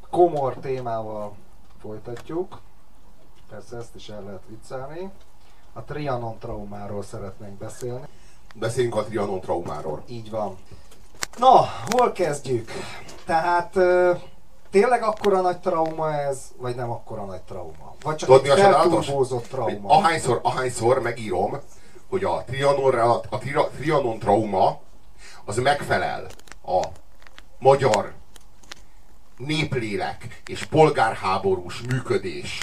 komor témával folytatjuk. Persze ezt is el lehet viccelni. A Trianon traumáról szeretnénk beszélni. Beszéljünk a Trianon traumáról. Így van. Na, hol kezdjük? Tehát tényleg akkora nagy trauma ez, vagy nem akkora nagy trauma? Vagy csak egy felturbózott trauma? Ahányszor megírom, hogy a Trianon trauma az megfelel a magyar néplélek és polgárháborús működés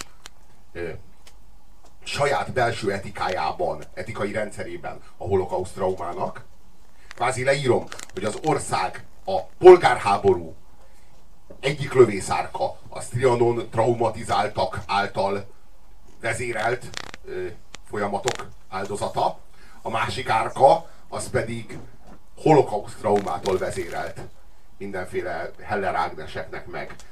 saját belső etikájában, etikai rendszerében a holokauszt traumának. Kvázi leírom, hogy az ország a polgárháború egyik lövészárka az Trianon traumatizáltak által vezérelt folyamatok áldozata, a másik árka az pedig holokauszt traumától vezérelt mindenféle Heller Ágneseknek,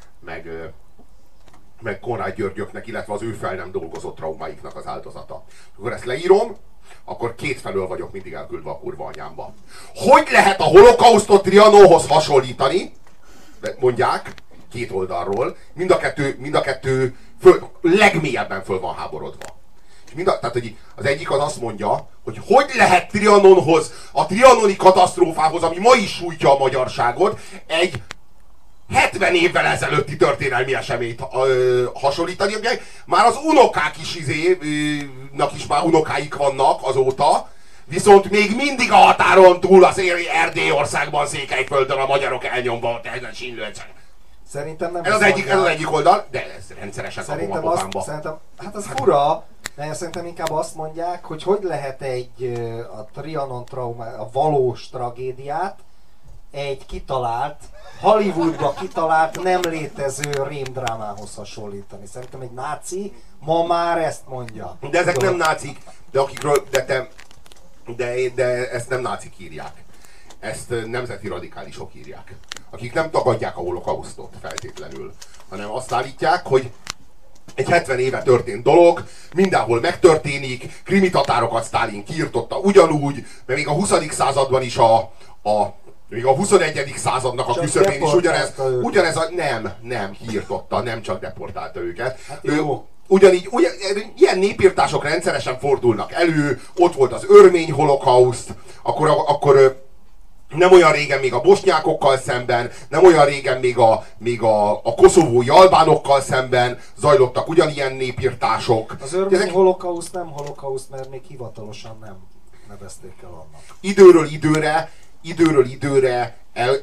meg Konrád Györgyöknek, illetve az ő fel nem dolgozott traumáiknak az áldozata. Akkor ezt leírom, akkor kétfelől vagyok mindig elküldve a kurva anyámba. Hogy lehet a holokausztot Trianonhoz hasonlítani? Mondják, két oldalról, mind a kettő legmélyebben föl van háborodva. És tehát, hogy az egyik az azt mondja, hogy lehet Trianonhoz, a trianoni katasztrófához, ami ma is sújtja a magyarságot, egy 70 évvel ezelőtti történelmi eseményt hasonlítani. Már az unokák is is már unokáik vannak azóta, viszont még mindig a határon túl az Erdélyországban, Székelyföldön a magyarok elnyomva Szerintem nem. Ez az egyik oldal, de ez rendszeresen kapom a pofámba. Szerintem, hát az fura, de szerintem inkább azt mondják, hogy lehet a Trianon trauma, a valós tragédiát egy kitalált, Hollywoodba kitalált, nem létező rémdrámához hasonlítani. Szerintem egy náci ma már ezt mondja. De ezek nem nácik, de akikről, de ezt nem nácik írják. Ezt nemzeti radikálisok írják. Akik nem tagadják a holokausztot feltétlenül, hanem azt állítják, hogy egy 70 éve történt dolog, mindenhol megtörténik, krimi tatárokat Sztálin kiirtotta ugyanúgy, mert még a 20. században is még a 21. századnak a küszöbén is ugyanez nem kiirtotta, nem csak deportálta őket. Hát Ugyanígy, ilyen népírtások rendszeresen fordulnak elő, ott volt az örmény holokauszt, akkor nem olyan régen még a bosnyákokkal szemben, nem olyan régen még a koszovói albánokkal szemben zajlottak ugyanilyen népírtások. Az örmény holokauszt nem holokauszt, mert még hivatalosan nem nevezték el annak. Időről időre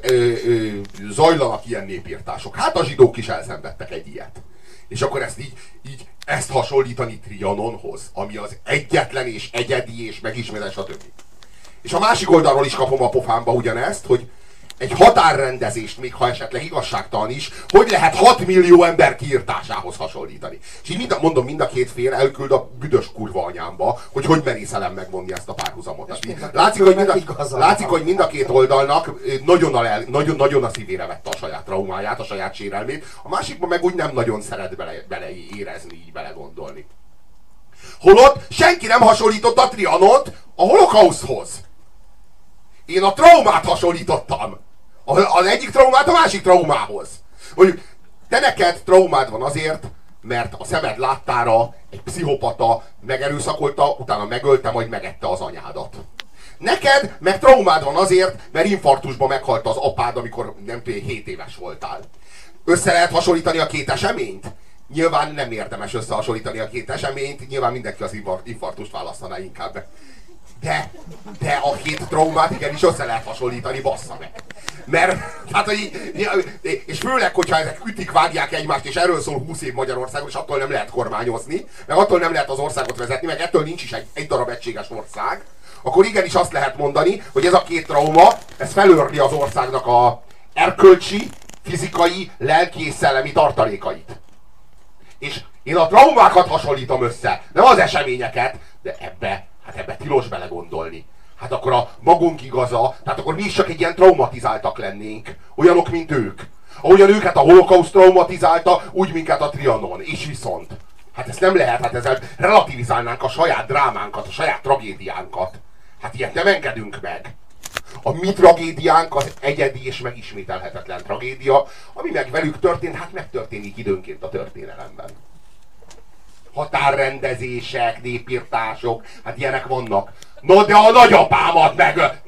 zajlanak ilyen népírtások. Hát a zsidók is elszenvedtek egy ilyet. És akkor ezt hasonlítani Trianonhoz, ami az egyetlen és egyedi és megismerés a többi. És a másik oldalról is kapom a pofámba ugyanezt, hogy egy határrendezést, még ha esetleg igazságtalan is, hogy lehet 6 millió ember kiirtásához hasonlítani. És így mondom, mind a két fél elküld a büdös kurva anyámba, hogy merészelem megvonni ezt a párhuzamot. Látszik, hogy mind a két oldalnak nagyon a szívére vette a saját traumáját, a saját sérelmét, a másikban meg úgy nem nagyon szeret bele érezni, így belegondolni. Holott senki nem hasonlította a Trianont a holokauszthoz. Én a traumát hasonlítottam. Az egyik traumát a másik traumához. Mondjuk, te neked traumád van azért, mert a szemed láttára egy pszichopata megerőszakolta, utána megölte, majd megette az anyádat. Neked meg traumád van azért, mert infarktusban meghalt az apád, amikor nem tudom, 7 éves voltál. Össze lehet hasonlítani a két eseményt? Nyilván nem érdemes összehasonlítani a két eseményt, nyilván mindenki az infarktust választaná inkább. De a két traumát igenis össze lehet hasonlítani, bassza meg. Mert, hát, és főleg, hogyha ezek ütik, vágják egymást, és erről szól 20 év Magyarországon, és attól nem lehet kormányozni, meg attól nem lehet az országot vezetni, meg ettől nincs is egy darab egységes ország, akkor igenis azt lehet mondani, hogy ez a két trauma, ez felőrli az országnak a erkölcsi, fizikai, lelki és szellemi tartalékait. És én a traumákat hasonlítom össze, nem az eseményeket, de ebbe tilos belegondolni. Hát akkor a magunk igaza, tehát akkor mi is csak egy ilyen traumatizáltak lennénk, olyanok, mint ők. Ahogyan őket a holokauszt traumatizálta, úgy minket a Trianon. És viszont. Hát ezt nem lehet, hát ezzel relativizálnánk a saját drámánkat, a saját tragédiánkat. Hát ilyet nem engedünk meg. A mi tragédiánk az egyedi és megismételhetetlen tragédia, ami meg velük történt, hát megtörténik időnként a történelemben. Határrendezések, népírtások, hát ilyenek vannak. No, de a nagyapámat meg...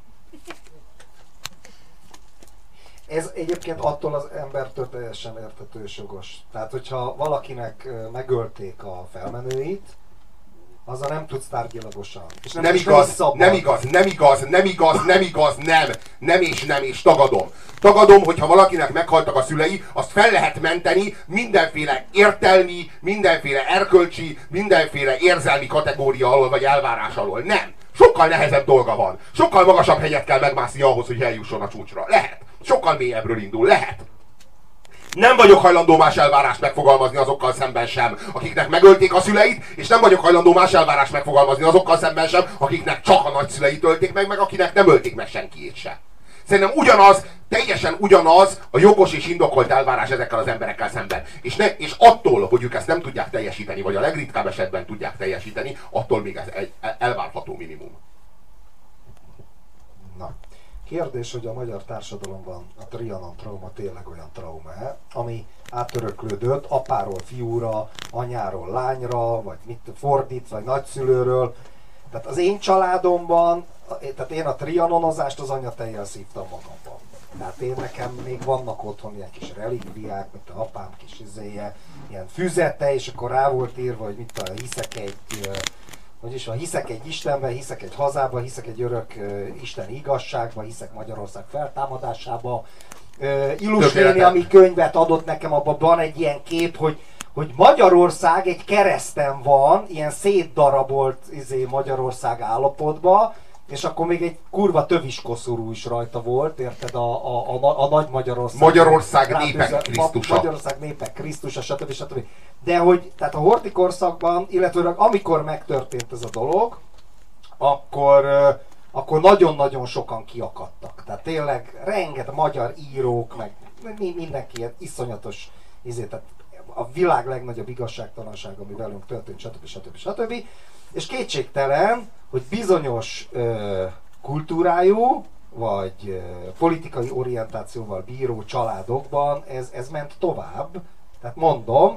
Ez egyébként attól az embertől teljesen érthető és jogos. Tehát, hogyha valakinek megölték a felmenőit, azzal nem tudsz tárgyilagosan. És Nem igaz, nem igaz, nem igaz, nem igaz, nem igaz, nem. Nem és nem, és tagadom. Tagadom, hogyha valakinek meghaltak a szülei, azt fel lehet menteni mindenféle értelmi, mindenféle erkölcsi, mindenféle érzelmi kategória alól, vagy elvárás alól. Nem. Sokkal nehezebb dolga van. Sokkal magasabb hegyet kell megmászni ahhoz, hogy eljusson a csúcsra. Lehet. Sokkal mélyebbről indul. Lehet. Nem vagyok hajlandó más elvárást megfogalmazni azokkal szemben sem, akiknek megölték a szüleit, és nem vagyok hajlandó más elvárást megfogalmazni azokkal szemben sem, akiknek csak a nagyszüleit ölték meg, meg akinek nem ölték meg senkiét se. Szerintem ugyanaz, teljesen ugyanaz a jogos és indokolt elvárás ezekkel az emberekkel szemben. És attól, hogy ők ezt nem tudják teljesíteni, vagy a legritkább esetben tudják teljesíteni, attól még ez egy elvárható minimum. Na. Kérdés, hogy a magyar társadalomban a Trianon trauma tényleg olyan trauma, ami átöröklődött apáról fiúra, anyáról lányra, vagy mit fordítva, vagy nagyszülőről. Tehát az én családomban, tehát én a trianonozást az anyatejjel szívtam magamban. Tehát én nekem még vannak otthon ilyen kis relikviák, mint a apám kis izéje, ilyen füzete, és akkor rá volt írva, hogy mit tudom, hiszek egy Istenbe, hiszek egy hazába, hiszek egy örök isteni igazságba, hiszek Magyarország feltámadásába. Illus néni, ami könyvet adott nekem, abban van egy ilyen kép, hogy Magyarország egy kereszten van, ilyen szétdarabolt Magyarország állapotban, és akkor még egy kurva töviskoszorú is rajta volt, érted, a nagy Magyarország. Magyarország népek Krisztusa. Magyarország népek Krisztusa, stb. De hogy, tehát a horthy korszakban, illetve amikor megtörtént ez a dolog, akkor nagyon-nagyon sokan kiakadtak. Tehát tényleg rengeteg magyar írók, meg mindenki ilyen iszonyatos, tehát a világ legnagyobb igazságtalanság, ami velünk történt, stb. És kétségtelen, hogy bizonyos kultúrájú, vagy politikai orientációval bíró családokban ez ment tovább. Tehát mondom,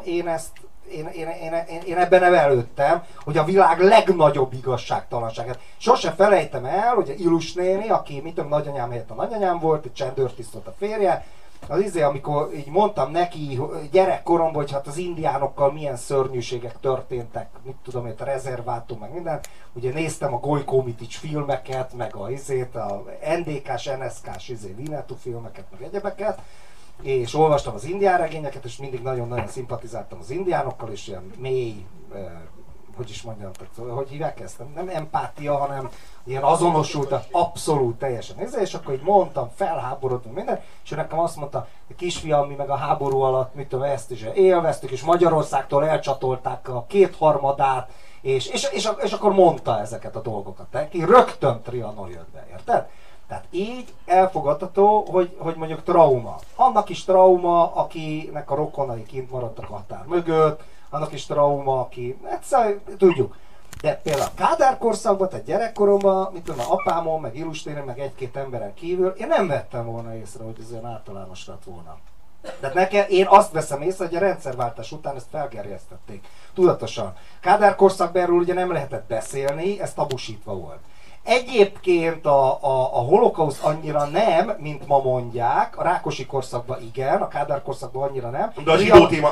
én ebben nevelődtem, hogy a világ legnagyobb igazságtalanságát. Sose felejtem el, hogy a Illus néni, aki nagyanyám helyett a nagyanyám volt, egy csendőrtiszt volt a férje, az amikor így mondtam neki gyerekkoromban, hogy hát az indiánokkal milyen szörnyűségek történtek, mit tudom én, a rezervátum, meg minden. Ugye néztem a Gojko Mitics filmeket, meg a NDK-s, NSK-s Winnetou filmeket, meg egyebeket, és olvastam az indián regényeket, és mindig nagyon-nagyon szimpatizáltam az indiánokkal, és ilyen mély, hogy is mondjam, hogy hívják ezt? Nem empátia, hanem ilyen azonosult, abszolút teljesen és akkor így mondtam, felháborodtam minden, és ő nekem azt mondta, a kisfiam, mi meg a háború alatt, mit tudom, ezt is élveztük, és Magyarországtól elcsatolták a 2/3, és akkor mondta ezeket a dolgokat. Neki rögtön Trianon jött be, érted? Tehát így elfogadható, hogy mondjuk trauma. Annak is trauma, akinek a rokonai kint maradtak a határ mögött, annak is trauma, aki, egyszer tudjuk. De például a Kádár korszakban, tehát gyerekkoromban, mit tudom, apámon, meg Illus néni, meg egy-két emberen kívül, én nem vettem volna észre, hogy ez olyan általános lett volna. Tehát én azt veszem észre, hogy a rendszerváltás után ezt felgerjesztették. Tudatosan. Kádár korszakban erről ugye nem lehetett beszélni, ez tabusítva volt. Egyébként a holokauszt annyira nem, mint ma mondják, a Rákosi korszakban igen, a Kádár korszakban annyira nem. De a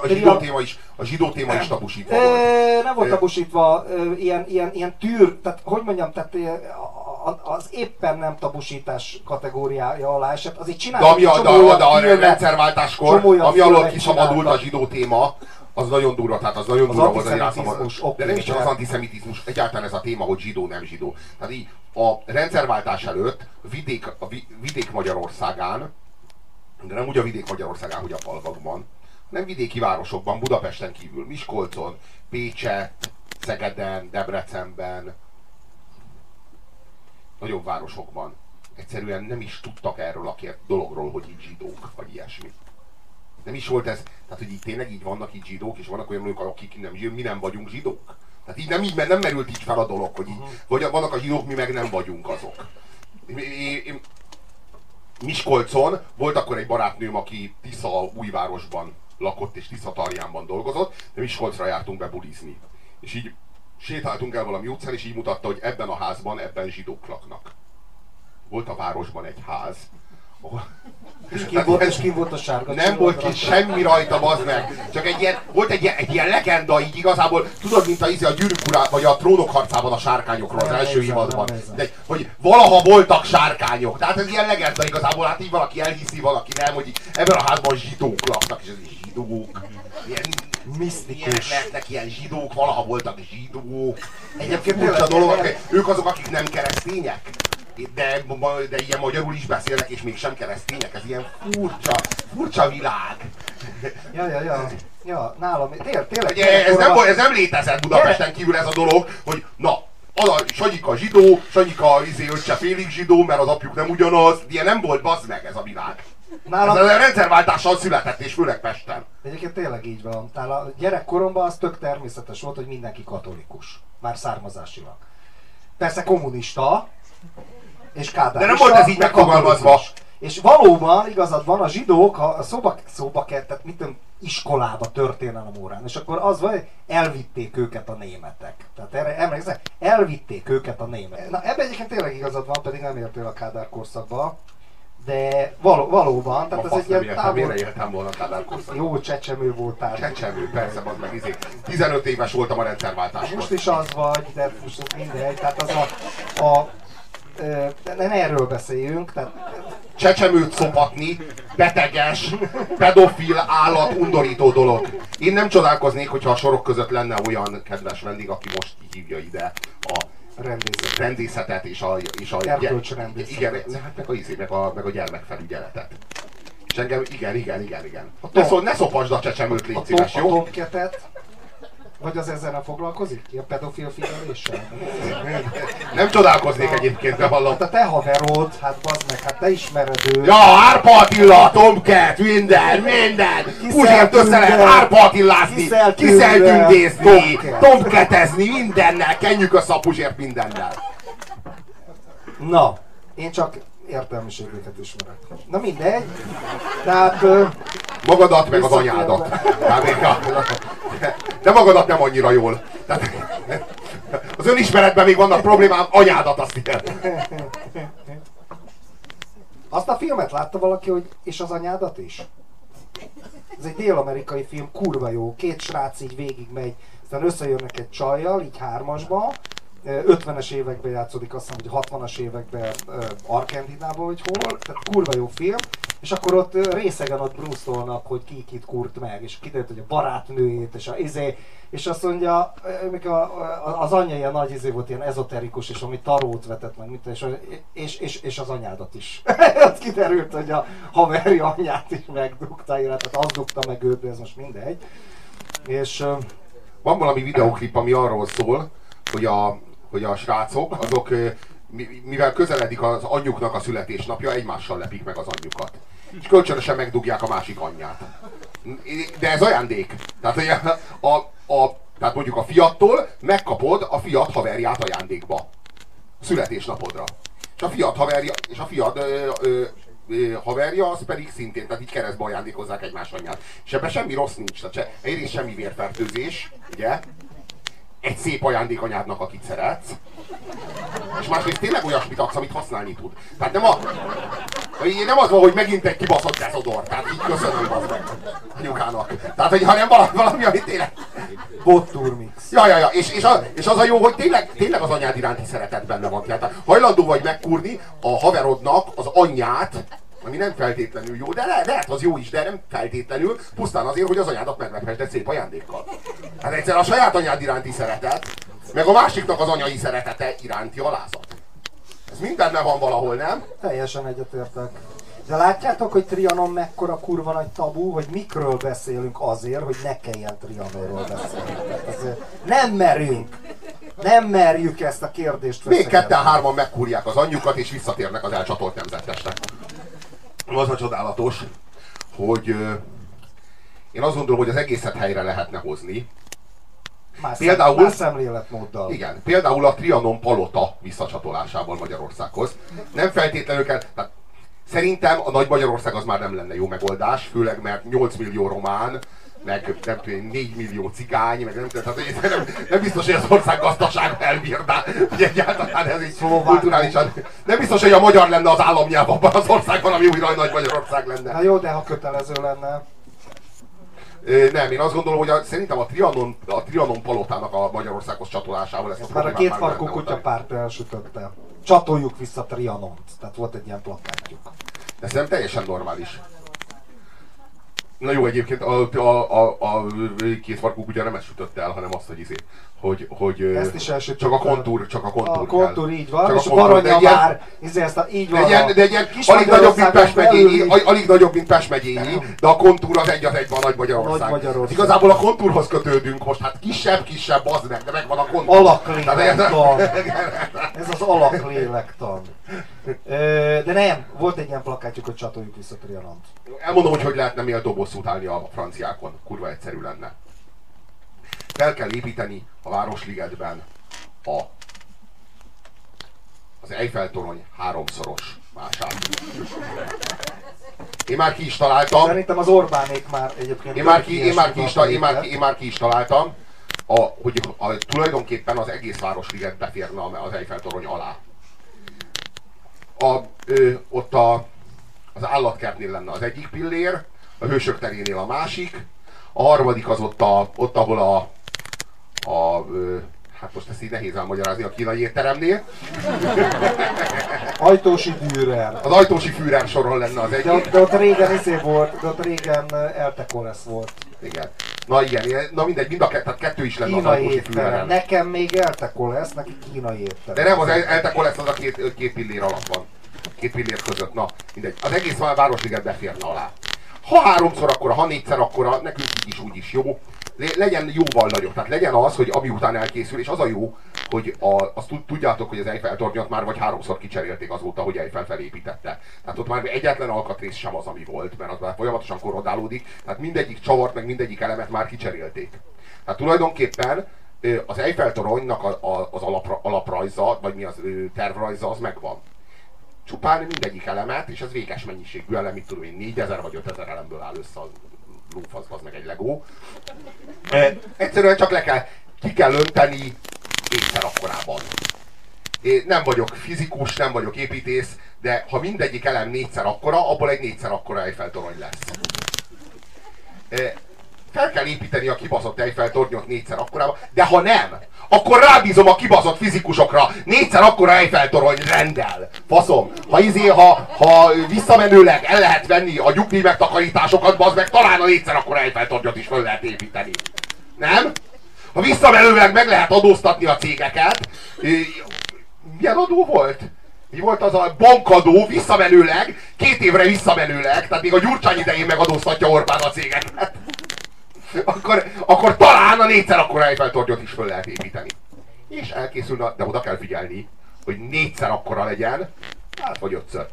zsidó téma is tabusítva volt. Nem volt tabusítva, ilyen tűr, tehát hogy mondjam, tehát az éppen nem tabusítás kategóriája alá esett, azért csináltak de a rendszerváltáskor, ami alól kiszabadult a zsidó téma, az nagyon durva, tehát az nagyon durva volt az irányszabadulás. De nem is csak az antiszemitizmus, egyáltalán ez a téma, hogy zsidó, nem zsidó. Tehát így a rendszerváltás előtt vidék Magyarországán, de nem úgy a vidék Magyarországán, hogy a falvakban, hanem vidéki városokban, Budapesten kívül, Miskolcon, Pécsett, Szegeden, Debrecenben, nagyobb városokban egyszerűen nem is tudtak erről a dologról, hogy így zsidók, vagy ilyesmi. Nem is volt ez, tehát hogy így tényleg így vannak így zsidók, és vannak olyanok, akik mi nem vagyunk zsidók. Tehát így nem merült így fel a dolog, hogy így, vagy vannak a zsidók, mi meg nem vagyunk azok. Miskolcon volt akkor egy barátnőm, aki Tiszaújvárosban lakott és Tiszatarjánban dolgozott, de Miskolcra jártunk be bulizni. És így sétáltunk el valami utcán, és így mutatta, hogy ebben a házban, ebben zsidók laknak. Volt a városban egy ház, És ki volt a sárga? nem volt ki semmi rajta, bazd meg. Csak volt egy ilyen legenda így igazából, tudod, mint a Gyűrűk Urá, vagy a Trónok harcában a sárkányokról az első évadban. De, hogy valaha voltak sárkányok. Tehát ez ilyen legenda igazából, hát így valaki elhiszi, valaki nem, hogy ebben a házban zsidók laknak, és ez zsidók. Ilyen misztikus. Lehetnek ilyen zsidók, valaha voltak zsidók. Egyébként furcsa dolog, ők azok, akik nem keresztények. De ilyen magyarul is beszélnek, és mégsem keresztények. Ez ilyen furcsa világ. Ja, nálam, tényleg. Ez nem létezett Budapesten kívül ez a dolog, hogy na, Sanyika zsidó, Sanyika öccse félig zsidó, mert az apjuk nem ugyanaz. Ilyen nem volt, bazd meg ez a világ. Nálam... Ez a rendszerváltással született, és főleg Pesten. Egyébként tényleg így van. A gyerekkoromban az tök természetes volt, hogy mindenki katolikus. Már származásilag. Persze kommunista, és Kádár. De nem volt ez így megfogalmazva. És valóban igazad van, a zsidók, ha szóba kertett, mit tudom, iskolába, történelem órán, és akkor az van, hogy elvitték őket a németek. Tehát erre emlékszem, elvitték őket a németek. Na ebben egyébként tényleg igazad van, pedig nem értél a Kádár korszakba, de valóban, tehát ez egy ilyen távol... Mire éltem volna a Kádár korszakban? Jó, csecsemő voltál. Csecsemő, persze, az meg 15 éves voltam a rendszerváltáskor. Most is az vagy, de most mindegy, tehát az nem erről beszéljünk, tehát... Csecsemőt szopatni, beteges, pedofil, állat, undorító dolog. Én nem csodálkoznék, hogyha a sorok között lenne olyan kedves vendég, aki most hívja ide a rendészetet és a erkölcsrendészetet. Igen, hát meg a gyermekfelügyeletet. És engem, igen. Ne szopasd a csecsemőt, légy szíves, jó? A Tomcatet? Vagy az ezzel nem foglalkozik? A pedofil figyeléssel? Nem csodálkoznék egyébként, bevallom. Hát a te haverod, hát bazd meg, hát te ismered őt. Ja, Árpa Attila, Tomcat, minden! Puzsért össze lehet Árpa Attilázni, kiszeltündézni, tomcatezni, mindennel, kenjük össze a Puzsért mindennel. Na, én csak értelmiségeket ismerek. Na mindegy, tehát... Magadat meg az anyádat. De magadat nem annyira jól. Tehát, az önismeretben még vannak problémám, anyádat azt igen. Azt a filmet látta valaki, hogy és az anyádat is? Ez egy dél-amerikai film, kurva jó. Két srác így végigmegy, aztán összejönnek egy csajjal, így hármasba. 50-es években játszódik, azt hiszem, hogy 60-as években Argentinában, vagy hol, tehát kurva jó film, és akkor ott részegen ott bruszolnak, hogy ki kit kurt meg, és kiderült, hogy a barátnőjét, és azt mondja, az anyja ilyen nagy volt, ilyen ezoterikus, és ami tarót vetett meg, és az anyádat is. Ott kiderült, hogy a haverja anyját is megdugta, illetve az dugta meg őt, de ez most mindegy. És van valami videóklip, ami arról szól, hogy a srácok, azok, mivel közeledik az anyjuknak a születésnapja, egymással lepik meg az anyjukat. És kölcsönösen megdugják a másik anyját. De ez ajándék. Tehát, tehát mondjuk a fiattól megkapod a fiat haverját ajándékba. Születésnapodra. És a fiad haverja az pedig szintén, tehát így keresztbe ajándékozzák egymás anyját. És ebben semmi rossz nincs. Tehát egyrészt semmi vérfertőzés, ugye? Egy szép ajándék anyádnak, akit szeretsz. És másrészt tényleg olyasmit adsz, amit használni tud. Tehát nem az van, hogy megint egy kibaszott deszodor. Tehát így köszönöm az meg anyukának. Tehát, hogy hanem valami, ami tényleg... Botturmix. Ja. És az a jó, hogy tényleg az anyád iránti szeretet benne van. Tehát hajlandó vagy megkurni a haverodnak az anyját, ami nem feltétlenül jó, de lehet az jó is, de nem feltétlenül, pusztán azért, hogy az anyádat meglephessd egy szép ajándékkal. Hát egyszer a saját anyád iránti szeretet, meg a másiknak az anyai szeretete iránti alázat. Ez mind benne van valahol, nem? Teljesen egyetértek. De látjátok, hogy Trianon mekkora kurva nagy tabu, hogy mikről beszélünk azért, hogy ne kelljen Trianonról beszélni. Nem merjük ezt a kérdést még ketten-hárman megkúrják az anyjukat, és visszatérnek az elcsatolt nemzetesnek. Az a csodálatos, hogy én azt gondolom, hogy az egészet helyre lehetne hozni, Más szemléletmóddal. Igen, például a Trianon palota visszacsatolásával Magyarországhoz. Nem feltétlenül kell... Tehát szerintem a Nagy Magyarország az már nem lenne jó megoldás, főleg mert 8 millió román, meg nem tudom, 4 millió cigány, meg nem biztos, hogy az ország gazdaság elbírná, hogy egyáltalán ez így kulturálisan. Nem biztos, hogy a magyar lenne az államnyelv abban az országban, ami újra Nagy Magyarország lenne. Na jó, de ha kötelező lenne. Nem, én azt gondolom, hogy szerintem a Trianon palotának a Magyarországhoz csatolásával ezt a már a kétfarkú kutyapárt elsütötte. Csatoljuk vissza Trianont. Tehát volt egy ilyen plakátjuk. De szerintem teljesen normális. Na jó, egyébként a kétfarkú kutya nem ezt sütött el, hanem azt, hogy ezt is csak a kontúr a kontúr így van, csak és a Baranya vár, így van. De egy ilyen alig nagyobb, mint Pest megyényi, de a kontúr az egy van Nagy Magyarország. Igazából a kontúrhoz kötődünk most, hát kisebb, az meg, de megvan a kontúr. Alaklélektan. Ez az alaklélektan. De nem, volt egy ilyen plakátjuk, hogy csatoljuk vissza Trianont. Elmondom, hogy lehetne méltó bosszút állni a franciákon. Kurva egyszerű lenne. Fel kell építeni a Városligetben az Eiffel-torony 3-szoros mását. Én már ki is találtam. Szerintem az Orbánék már egyébként... Én már ki is találtam, hogy tulajdonképpen az egész Városliget beférne az Eiffel-torony alá. Ott az állatkertnél lenne az egyik pillér, a Hősök terénél a másik, a harmadik az ott ahol hát most ezt így nehéz elmagyarázni, a kínai étteremnél. Ajtósi Führer. Az Ajtósi Führer soron lenne az egyik. De ott régen volt, de ott régen Eltekolesz volt. Igen. Na igen, na mindegy, tehát kettő is lenne kínai az Ajtósi Führeren. Nekem még Eltekolesz, neki kínai étterem. De nem, az Eltekolesz az a két pillér alatt van. Két pillér között, na mindegy. Az egész Városliget beférne alá. Ha 3-szor akkora, ha 4-szer akkora, nekünk így is úgy is jó. Legyen jóval nagyobb. Tehát legyen az, hogy ami után elkészül, és az a jó, hogy azt tudjátok, hogy az Eiffel-tornyot már vagy 3-szor kicserélték azóta, hogy Eiffel felépítette. Tehát ott már egyetlen alkatrész sem az, ami volt, mert az már folyamatosan korrodálódik. Tehát mindegyik csavart, meg mindegyik elemet már kicserélték. Tehát tulajdonképpen az Eiffel-toronynak az alaprajza, vagy mi az tervrajza, az megvan. Csupán mindegyik elemet, és ez véges mennyiségű elem, mit tudom én, 4000 vagy 5000 elemből áll össze a lófasz, az meg egy Lego. Egyszerűen csak ki kell önteni 4-szer akkorában. Én nem vagyok fizikus, nem vagyok építész, de ha mindegyik elem 4-szer akkora, abból egy 4-szer akkora Eiffel-torony lesz. Fel kell építeni a kibaszott Eiffel-tornyot 4-szer akkorában, de ha nem, akkor rábízom a kibaszott fizikusokra 4-szer akkora Eiffel-torony rendel. Faszom, ha visszamenőleg el lehet venni a nyugdíj megtakarításokat, bazd meg, talán a 4-szer akkora Eiffel-tornyot is fel lehet építeni. Nem? Ha visszamenőleg meg lehet adóztatni a cégeket, milyen adó volt? Mi volt az a bankadó visszamenőleg, 2 évre visszamenőleg, tehát még a Gyurcsány idején megadóztatja Orbán a cégeket. Akkor talán a 4-szer akkora Eiffel-tornyot is föl lehet építeni. És elkészül, de oda kell figyelni, hogy 4-szer akkora legyen, hát vagy 5-ször.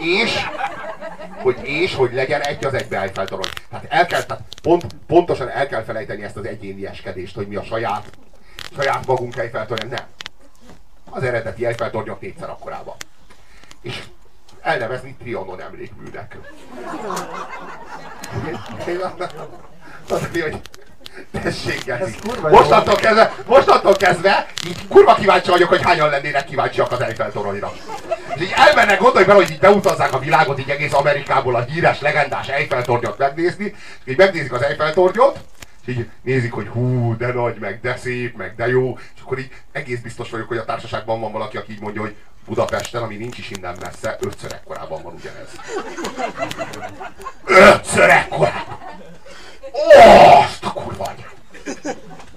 Hogy legyen egy az egybe Eiffel-torony. Tehát pontosan el kell felejteni ezt az egyénieskedést, hogy mi a saját magunk Eiffel-torony. Nem. Az eredeti Eiffel-tornyot 4-szer akkorában. És elnevezni Trianon emlékműnek. Hogy tessék, Geci. Mostantól kezdve így kurva kíváncsi vagyok, hogy hányan lennének kíváncsiak az Eiffel-toronyra. És így elmennek, gondolj bele, hogy így beutazzák a világot így egész Amerikából a híres, legendás Eiffel-tornyot megnézni, és így megnézik az Eiffel-tornyot, és így nézik, hogy hú, de nagy, meg de szép, meg de jó, és akkor így egész biztos vagyok, hogy a társaságban van valaki, aki így mondja, hogy Budapesten, ami nincs is innen messze, 5-ször ekkorában van ugyanez. 5-ször ekkorában! Azt a kurva anyát!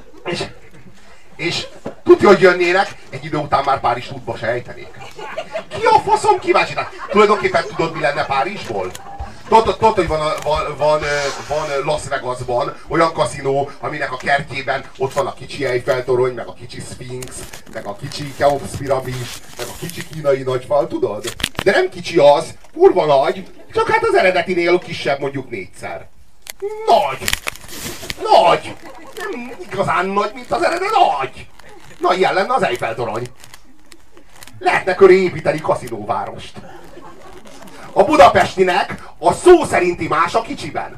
És tudja, hogy jönnének, egy idő után már Párizs útba se ejtenék. Ki a faszom kíváncsi? Tulajdonképpen tudod, mi lenne Párizsból? Tudod, hogy van Las Vegasban olyan kaszinó, aminek a kertjében ott van a kicsi Eiffel-torony, meg a kicsi Sphinx, meg a kicsi Keops piramis, meg a kicsi kínai nagyfal, tudod? De nem kicsi az, kurva nagy, csak hát az eredetinél kisebb, mondjuk 4-szer. Nagy! Nem nem igazán nagy, mint az eredet agy. Na, ilyen lenne az Eiffel-torony. Lehetne köré építeni kaszinóvárost. A budapestinek a szó szerinti más a kicsiben.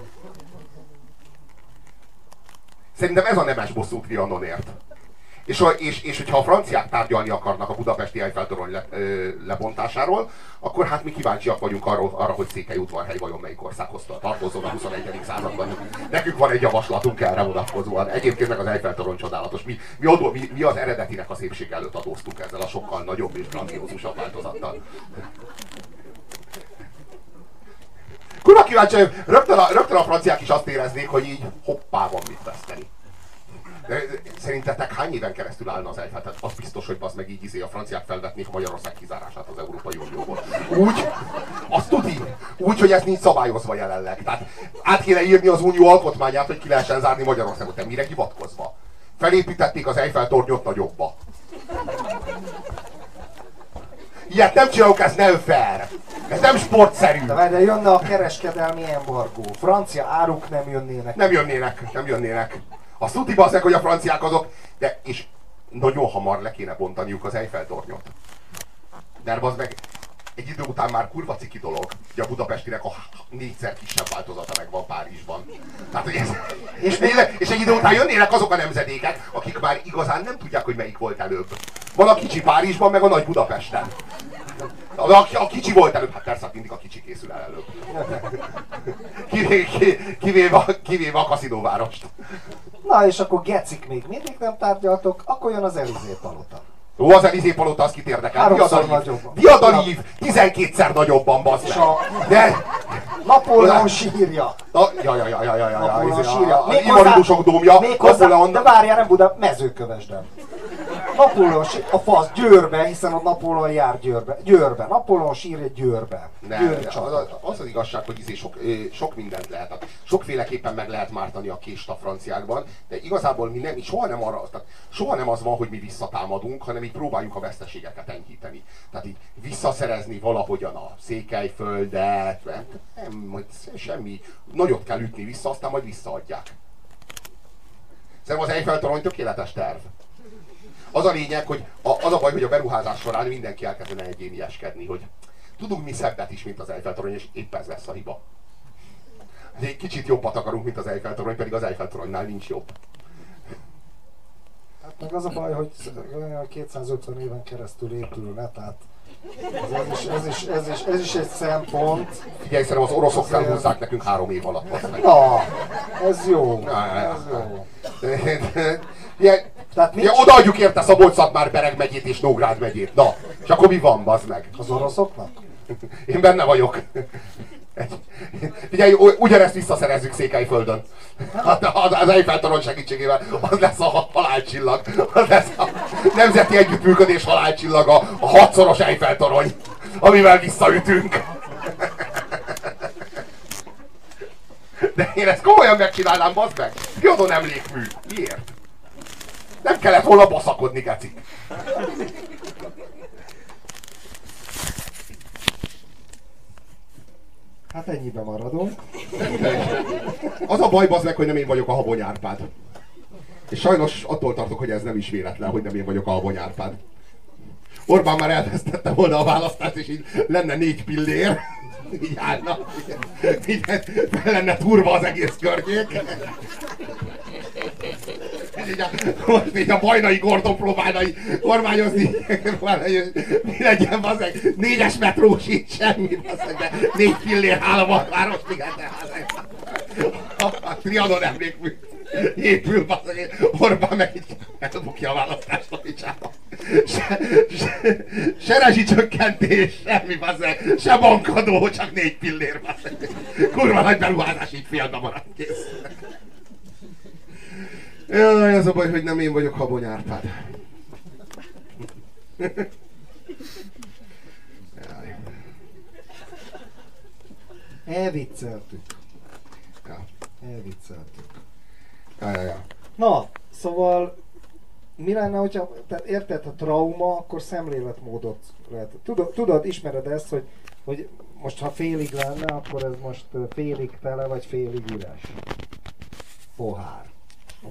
Szerintem ez a nemes bosszú Trianonért. És hogyha a franciák tárgyalni akarnak a budapesti Eiffel-torony lebontásáról, akkor hát mi kíváncsiak vagyunk arra, hogy Székelyudvarhely vajon melyik országhoz tartozon a 21. században. Nekünk van egy javaslatunk erre vonatkozóan. Egyébként meg az Eiffel-torony csodálatos. Mi az eredetinek a szépség előtt adóztunk ezzel a sokkal nagyobb és grandiózusabb változattal. Kurva kíváncsi, rögtön a franciák is azt éreznék, hogy így hoppá, van mit veszteni. Szerintetek hány éven keresztül állna az Eiffel? Tehát az biztos, hogy az meg így a franciák felvetnék a Magyarország kizárását az Európai Unióból. Úgy, azt tudni, úgy, hogy ez nincs szabályozva jelenleg. Tehát át kéne írni az unió alkotmányát, hogy ki lehessen zárni Magyarországot. De mire hivatkozva? Felépítették az Eiffel-tornyot nagyobba. Ilyet nem csinálok, ez nem fair. Ez nem sportszerű. De jönne a kereskedelmi embargó. Francia áruk nem jönnének. Nem jönnének. Azt tudni basszeg, hogy a franciák azok, de és nagyon hamar le kéne bontaniuk az Eiffel-tornyot. De bazd meg, egy idő után már kurva ciki dolog, hogy a budapestinek a 4-szer kisebb változata megvan Párizsban. Tehát, hogy ez, és egy idő után jönnének azok a nemzedékek, akik már igazán nem tudják, hogy melyik volt előbb. Van a kicsi Párizsban, meg a nagy Budapesten. A kicsi volt előbb, hát persze mindig a kicsi készül el előbb. Kivéve a kaszinóvárost. Na és akkor gecik még mindig nem tárgyaltok, akkor jön az Elizé palota. Ó, az Elizé palota, az kit érdekel? Diadanív 12-szer nagyobban, bazd meg. De... Napóleon sírja. Napóleon sírja. Invalidusok dómja. De várjál, nem Buda, Mezőkövesden. Napóleon sírja, a fasz, Győrbe, hiszen ott Napóleon jár Győrbe. Napóleon sírja Győrbe. Az az igazság, hogy sok mindent lehet. Tehát sokféleképpen meg lehet mártani a kést a franciákban, de igazából mi nem, soha nem az van, hogy mi visszatámadunk, hanem így próbáljuk a veszteségeket enyhíteni. Tehát így visszaszerezni valahogyan a Székelyföldet, nem, semmi. Nagyot kell ütni vissza, aztán majd visszaadják. Szerintem az Eiffel-torony tökéletes terv. Az a lényeg, hogy az a baj, hogy a beruházás során mindenki elkezdene egyénieskedni, hogy tudunk mi szebbet is, mint az Eiffel-torony, és épp ez lesz a hiba. Egy kicsit jobbat akarunk, mint az Eiffel-torony, pedig az Eiffel-toronynál nincs jobb. Hát meg az a baj, hogy 250 éven keresztül épülne, tehát ez is egy szempont. Figyelj, szerintem az oroszok felhúzzák nekünk 3 év alatt. Na, ez jó. Odaadjuk érte Szabolcs-Szatmár-Bereg megyét és Nógrád megyét. Na, és akkor mi van, bazd meg? Az oroszoknak? Én benne vagyok. Figyelj, ugyanezt visszaszerezzük Székelyföldön. Az Eiffel-torony segítségével. Az lesz a halálcsillag. Az lesz a nemzeti együttműködés halálcsillaga. A 6-szoros Eiffel-torony, amivel visszaütünk. De én ezt komolyan megcsinálnám, bazd meg. Trianon emlékmű. Miért? Nem kellett volna baszakodni, gecik. Hát ennyiben maradunk. Az a baj, bazd meg, hogy nem én vagyok a Habony Árpád. És sajnos attól tartok, hogy ez nem is véletlen, hogy nem én vagyok a Habony Árpád. Orbán már elvesztette volna a választást, és így lenne 4 pillér. Így állna. Így fel lenne turva az egész környék. Most így a Bajnai Gordon próbálna kormányozni. Mi legyen, bazzeg? 4-es metró sincs semmi, bazzeg, de 4 pillér államotváros, igen, de a Trianon emlékmű épül, bazzeg, Orbán meg így elbukja a választást a picsába. Se rezsicsökkentés, semmi, bazzeg, se bankadó, csak 4 pillér, bazzeg. Kurva nagy beruházás, így félbe maradt, kész. Jaj, ez a baj, hogy nem én vagyok Habony Árpád. Elvicceltük. Ja. Elvicceltük. Ja. Na, szóval mi lenne, hogyha, tehát érted, a trauma, akkor szemléletmódot lehet. Tudod, ismered ezt, hogy most ha félig lenne, akkor ez most félig tele, vagy félig üres pohár.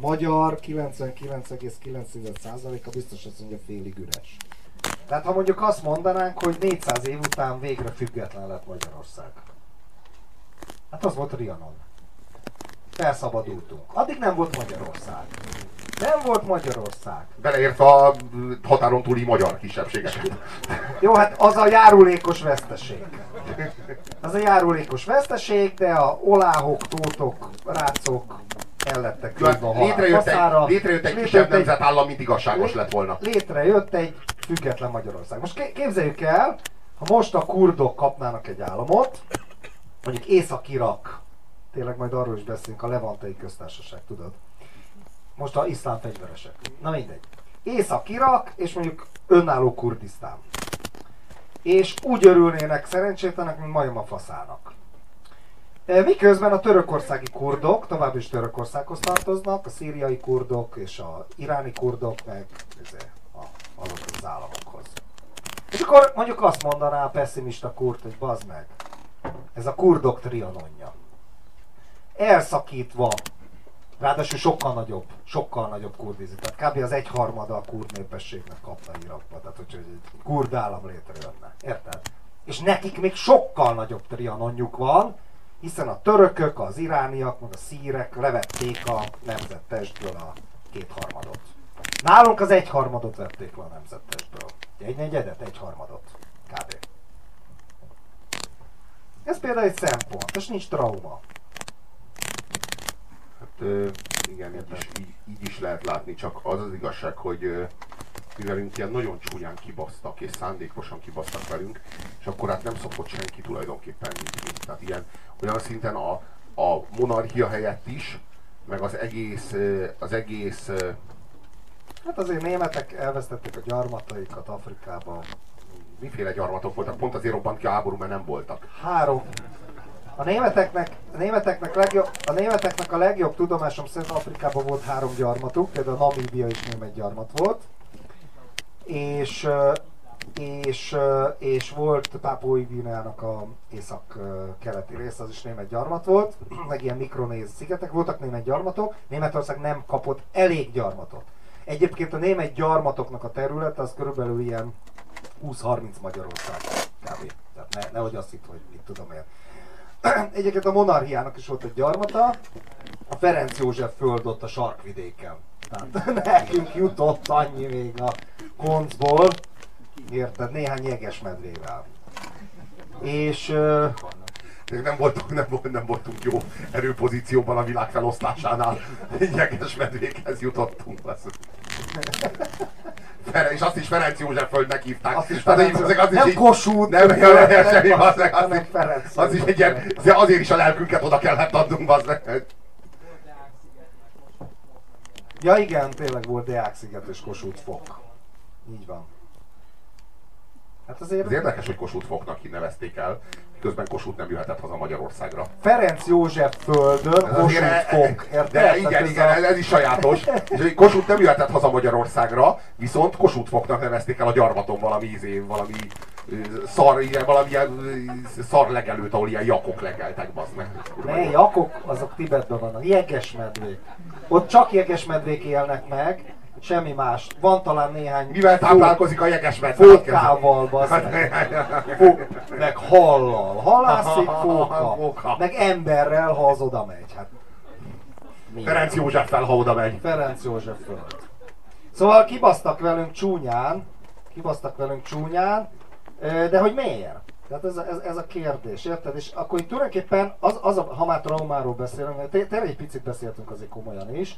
magyar 99,9%-a biztos azt mondja félig üres. Tehát ha mondjuk azt mondanánk, hogy 400 év után végre független lett Magyarország. Hát az volt Trianon. Felszabadultunk. Addig nem volt Magyarország. Nem volt Magyarország. Beleértve a határon túli magyar kisebbségeket. Jó, hát az a járulékos veszteség. Az a járulékos veszteség, de a oláhok, tótok, rácok el lettek küldve a halálkaszára. Létrejött egy kisebb nemzetállam, mint igazságos lett volna. Létrejött egy független Magyarország. Most képzeljük el, ha most a kurdok kapnának egy államot, mondjuk Észak-Irak, tényleg majd arról is beszélünk, a Levantei Köztársaság, tudod? Most a iszlám fegyveresek. Na mindegy. Észak-Irak, és mondjuk önálló Kurdisztán. És úgy örülnének szerencsétlenek, mint majom a faszának. Miközben a törökországi kurdok tovább is Törökországhoz tartoznak, a szíriai kurdok és a iráni kurdok meg azok az államokhoz. És akkor mondjuk azt mondaná a pessimista kurd, hogy bazd meg, ez a kurdok trianonja. Elszakítva, ráadásul sokkal nagyobb kurdizit. Tehát kb. Az 1/3 a kurd népességnek kapna Irakba, tehát hogy egy kurd állam létrejönne. Érted? És nekik még sokkal nagyobb trianonjuk van, hiszen a törökök, az irániak, meg a szírek levették a nemzettestből a 2/3. Nálunk az 1/3 vették le a nemzettestből. 1/4, 1/3 kb. Ez például egy szempont, és nincs trauma. Hát igen, így is lehet látni, csak az az igazság, hogy mivelünk ilyen nagyon csúnyán kibasztak, és szándékosan kibasztak velünk, és akkor hát nem szokott senki tulajdonképpen nyitni. Tehát ilyen, olyan szinten a monarchia helyett is, meg az egész Hát azért németek elvesztették a gyarmataikat Afrikában. Miféle gyarmatok voltak? Pont azért robbant ki a háború, mert nem voltak. 3. A németeknek a legjobb tudomásom szerint Afrikában volt 3 gyarmatuk, például Namíbia is német gyarmat volt. És volt Pápua Guineának a észak-keleti része, az is német gyarmat volt, meg ilyen mikronéz szigetek voltak német gyarmatok. Németország nem kapott elég gyarmatot. Egyébként a német gyarmatoknak a területe az körülbelül ilyen 20-30 Magyarország kb. Tehát nehogy azt hitt, hogy mit tudom én. Egyébként a monarchiának is volt egy gyarmata, a Ferenc József föld ott a sarkvidéken. Tehát nekünk jutott annyi még a koncból, érted, néhány jegesmedvével. És nem voltunk jó erőpozícióban a világ felosztásánál. Jegesmedvékhez jutottunk. És azt is Ferenc József földnek hívták. Azt is nem Kossuth, nem semmi, az is egy ilyen, azért is a lelkünket oda kellett adnunk, bazdmeg. Ja igen, tényleg volt Deák-sziget és Kossuth-fok. Így van. Hát azért... Ez érdekes, hogy Kossuth-foknak nevezték el, közben Kossuth nem jöhetett haza Magyarországra. Ferenc József földön Kossuth-fok. De igen, ez is sajátos. És Kossuth nem jöhetett haza Magyarországra, viszont Kossuth-foknak nevezték el a gyarmaton valami szar legelőt, ahol ilyen jakok legeltek, bazd meg. Ne, jakok, azok Tibetben vannak. Jegesmedvék. Ott csak jegesmedvék élnek meg, semmi más. Van talán néhány... Mivel táplálkozik a jegesmedve? Fókával, meg hallal. Halászik fóka. Meg emberrel, ha az oda megy. Hát, Ferenc Józseffel, ha oda megy. Ferenc József föld. Szóval kibasztak velünk csúnyán, de hogy miért? Tehát ez a kérdés, érted? És akkor itt tulajdonképpen, ha már traumáról beszélünk, tényleg egy picit beszéltünk azért komolyan is,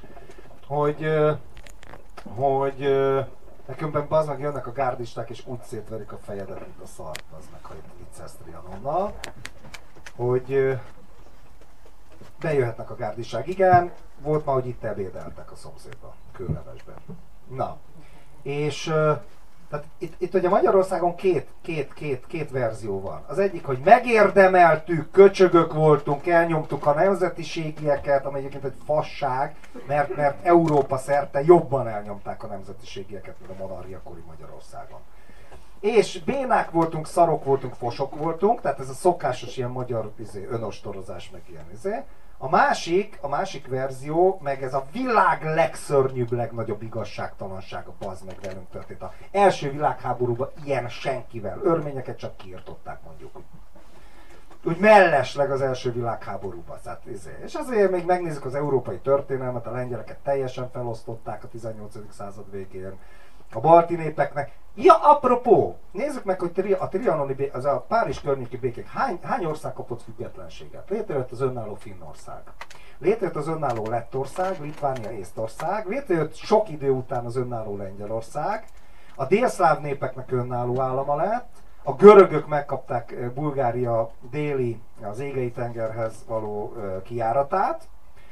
hogy nekünkben bazd meg jönnek a gárdisták és úgy szétverik a fejedet, mint a szart, bazd meg, ha itt viccelsz Trianonnal, hogy bejöhetnek a gárdisták. Igen, volt már, hogy itt ebédeltek a szomszédban, Kőlevesben. Na, és tehát itt ugye Magyarországon két verzió van. Az egyik, hogy megérdemeltük, köcsögök voltunk, elnyomtuk a nemzetiségieket, ami egyébként egy fasság, mert Európa szerte jobban elnyomták a nemzetiségieket, mint a monarchiakori Magyarországon. És bénák voltunk, szarok voltunk, fosok voltunk, tehát ez a szokásos ilyen magyar önostorozás, meg ilyen A másik verzió, meg ez a világ legszörnyűbb, legnagyobb igazságtalansága, bazd meg, velünk történt. Az első világháborúban ilyen senkivel. Örményeket csak kiirtották, mondjuk. Úgy mellesleg az első világháborúban. És azért még megnézzük az európai történelmet, a lengyeleket teljesen felosztották a 18. század végén. A balti népeknek. Ja, apropó! Nézzük meg, hogy a trianoni az a Párizs környéki békék hány ország kapott függetlenséget. Létrejött az önálló Finnország. Létrejött az önálló Lettország, Litvánia, Észtország. Létrejött sok idő után az önálló Lengyelország. A délszláv népeknek önálló állama lett. A görögök megkapták Bulgária déli, az Égei tengerhez való kijáratát.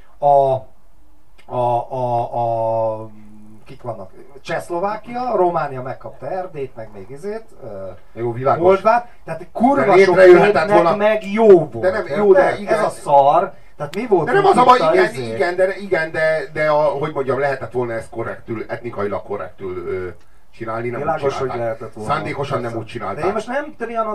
Kik vannak? Csehszlovákia, Románia megkapta Erdélyt, meg még jó, világos. Moldvát, tehát kurva sok népnek meg jó volt. De nem, jó, de igen. Ez a szar. Tehát mi volt? De nem az a baj, igen, de hogy mondjam, lehetett volna ezt korrektül, etnikailag korrektül csinálni, nem világos, úgy hogy csinálták. lehetett volna. Szándékosan nem úgy csinálták. De én most nem Trianont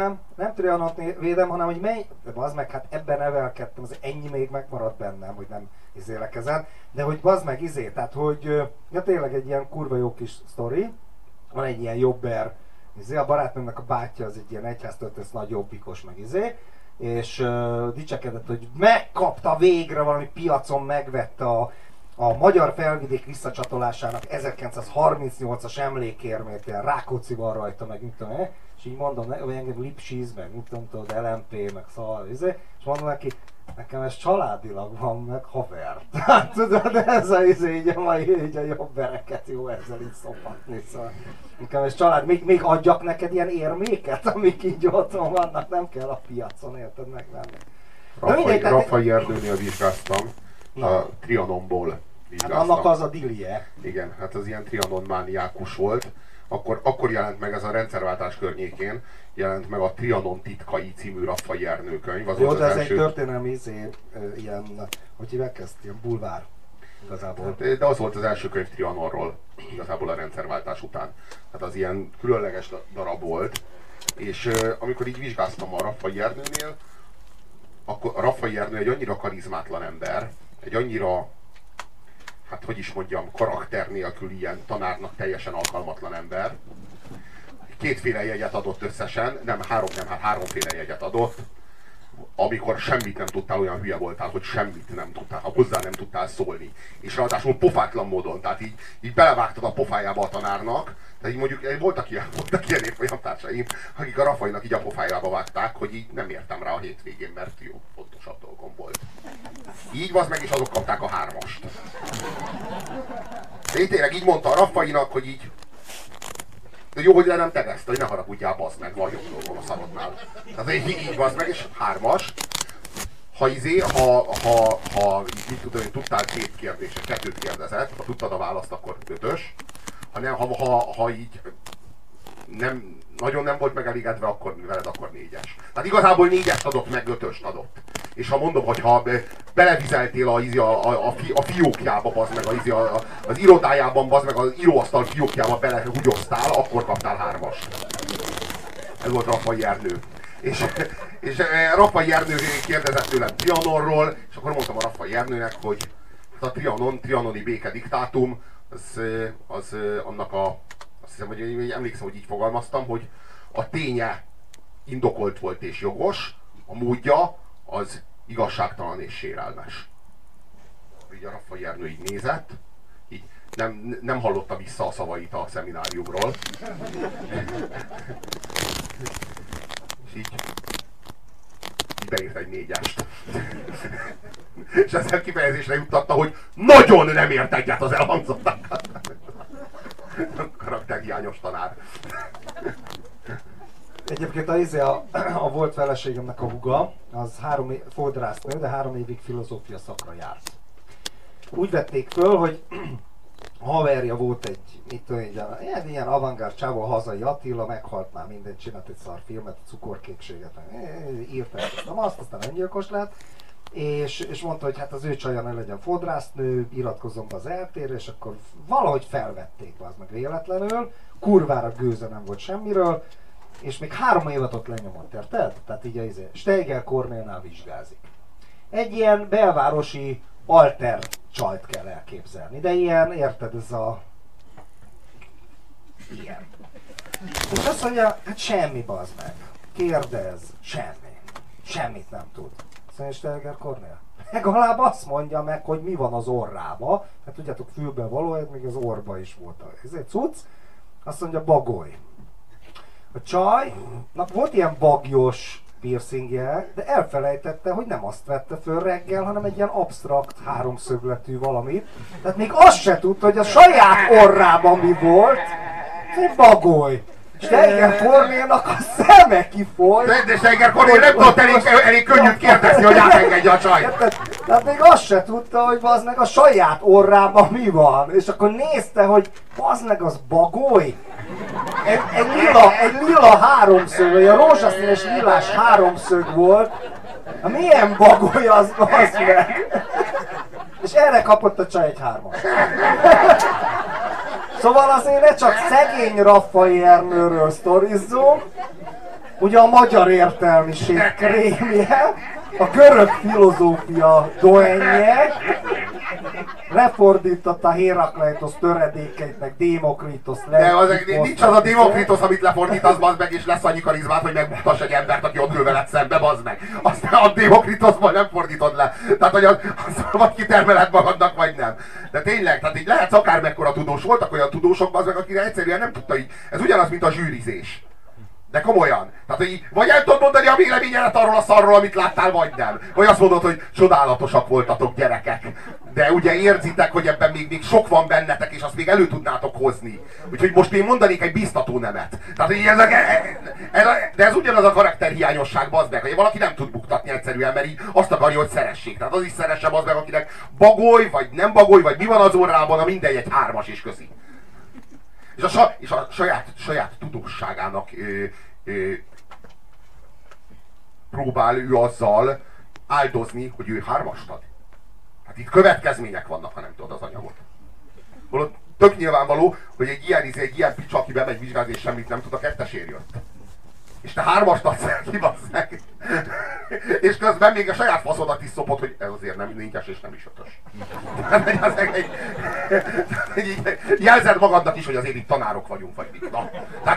védem, hanem hogy mely... De bazd meg, hát ebben nevelkedtem, az ennyi még megmaradt bennem, hogy nem izélek ezen. De hogy bazd meg tehát hogy... Ja tényleg egy ilyen kurva jó kis sztori. Van egy ilyen jobber, a barátnőmnek a bátyja az egy ilyen egyháztörténész nagy jobbikos meg és dicsekedett, hogy megkapta végre valami piacon, megvette a magyar felvidék visszacsatolásának 1938-as emlékérmét, ilyen Rákóczi van rajta, meg mit tudom, és így mondom, hogy engem Lipsiz, meg mit tudom, tudod, LMP, meg szal, és mondom neki, nekem ez családilag van, meg haver. Tehát tudod, ez így a mai így a jobbereket jó ezzel így szopatni, szóval nekem ez család, még adjak neked ilyen érméket, amik így otthon vannak, nem kell a piacon, érted, megvenni. Raffai Erdőnél vizsgáztam, a Trianonból vizsgáztam. Hát annak az a dilie. Igen, hát az ilyen Trianon mániákus volt. Akkor jelent meg ez a rendszerváltás környékén, jelent meg a Trianon titkai című Raffai Ernő könyv. Jó, de ez egy történelmi ilyen, hogy hívják ezt, ilyen bulvár igazából. De az volt az első könyv Trianonról, igazából a rendszerváltás után. Hát az ilyen különleges darab volt. És amikor így vizsgáztam a Raffai Ernőnél, akkor a Raffai Ernő egy annyira karizmátlan ember, egy annyira, hát hogy is mondjam, karakter nélkül ilyen tanárnak teljesen alkalmatlan ember. Kétféle jegyet adott összesen, háromféle jegyet adott, amikor semmit nem tudtál, olyan hülye voltál, hogy semmit nem tudtál, hozzá nem tudtál szólni. És ráadásul pofátlan módon, tehát így belevágtad a pofájába a tanárnak, tehát így mondjuk voltak ilyen olyan társaim, akik a Raffainak így a pofájába vágták, hogy így nem értem rá a hétvégén, mert jó, fontosabb dolgom volt. Így van meg, és azok kapták a 3-ast. De én tényleg így mondta a Raffainak, hogy így de jó, hogy le nem tegezte, hogy ne haragudjál, bazd meg, van jobb dolgom a szarodnál. Tehát így van meg, és 3-as. Ha mit tudom én, tudtál 2 kérdéset, 2 kérdezett, ha tudtad a választ, akkor 5-ös. Ha így nagyon nem volt megelégedve, akkor veled akkor 4-es. Tehát igazából 4-est adott, meg 5-öst adott. És ha mondom, hogy ha belevizeltél a fiókjába, bazd meg, az irodájában, bazd meg, az íróasztal fiókjába belehugyoztál, akkor kaptál 3-ast. Ez volt Raffai Ernő. És Raffai Ernő kérdezett tőlem Trianonról, és akkor mondtam a Raffai Ernőnek, hogy hát a trianoni békediktátum, az annak azt hiszem, hogy emlékszem, hogy így fogalmaztam, hogy a ténye indokolt volt és jogos, a módja az igazságtalan és sérelmes. Így a Raffai Ernő így nézett, így nem hallotta vissza a szavait a szemináriumról. És így beírt egy 4-est. És ezzel kifejezésre juttatta, hogy nagyon nem ért egyet az elhangzottakkal. Karakterhiányos tanár. Egyébként a volt feleségemnek a húga, az fodrásznő, de 3 évig filozófia szakra járt. Úgy vették föl, hogy a haverja volt egy, mit tudom, ilyen avantgárd csávó, a hazai Attila, meghalt már mindent, csinált egy szar filmet, cukorkékséget, írta aztán öngyilkos lett, és mondta, hogy hát az ő csaja ne legyen fodrásznő, iratkozzon be az eltérre, és akkor valahogy felvették az meg véletlenül, kurvára gőze nem volt semmiről, és még 3 évet ott lenyomott, érted? Tehát így Steiger Kornélnál vizsgázik. egy ilyen belvárosi alter csajt kell elképzelni. De ilyen, érted, ez a... ilyen. És azt mondja, hát semmi, bazd meg. Kérdez, semmi. Semmit nem tud. Szentester Kornél? Legalább azt mondja meg, hogy mi van az orrába. Hát tudjátok, fülbe való, még az orba is volt. Ez egy cucc. Azt mondja, bagoly. A csajnak volt ilyen bagyos piercingje, de elfelejtette, hogy nem azt vette föl reggel, hanem egy ilyen absztrakt, háromszögletű valamit. Tehát még azt se tudta, hogy a saját orrában mi volt. Egy bagoly. Steiger Kornélnak a szeme kifolyt. De Steiger Kornél nem tudott elég könnyűt kérdezni, hogy átengedje a csajt. Tehát még azt se tudta, hogy bazd meg a saját orrában mi van. És akkor nézte, hogy bazd meg az bagoly. Egy lila háromszög, vagy a rózsaszínes lilás háromszög volt. Hát milyen bagoly az, bazd meg. És erre kapott a csaj egy 3-as. Szóval azért ne csak szegény Raffai Ernőről sztorizzunk, ugye a magyar értelmiség krémje, a görög filozófia doenje, lefordította Hérakleitos töredékeit, meg Démokritos De az, nincs az a Démokritos, amit lefordítasz, bazd meg, és lesz annyi karizmát, hogy megmutass egy embert, aki ott ül veled szembe, bazd meg. Aztán a Démokritosból nem fordítod le. Tehát, hogy az vagy kitermeled magadnak, vagy nem. De tényleg, tehát így lehetsz akármekkora tudós. Voltak olyan tudósok, bazd meg, akire egyszerűen nem tudta így. Ez ugyanaz, mint a zsűrizés. De komolyan. Tehát, hogy vagy el tudod mondani a véleményedet arról a szarról, amit láttál, vagy nem. Vagy azt mondod, hogy csodálatosak voltatok, gyerekek. De ugye érzitek, hogy ebben még sok van bennetek, és azt még elő tudnátok hozni. Úgyhogy most én mondanék egy biztató nemet. Tehát, hogy de ez ugyanaz a karakterhiányosság, bazd meg, hogy valaki nem tud buktatni egyszerűen, mert így azt akarja, hogy szeressék. Tehát az is szeresse, bazd meg, akinek bagoly, vagy nem bagoly, vagy mi van az orrában, a mindegy, egy 3-as is köszi. És a saját tudósságának próbál ő azzal áldozni, hogy ő 3-ast ad. Hát itt következmények vannak, ha nem tudod az anyagot. Holott tök nyilvánvaló, hogy egy ilyen picsa, aki bemegy vizsgázni és semmit nem tud, a 2-esért jött. És te 3-ast adsz ki, basszeg. És közben még a saját faszodat is szopott, hogy ez azért nem 4-es és nem is 5-ös. Jelzed magadnak is, hogy azért itt tanárok vagyunk, vagy mit. Na.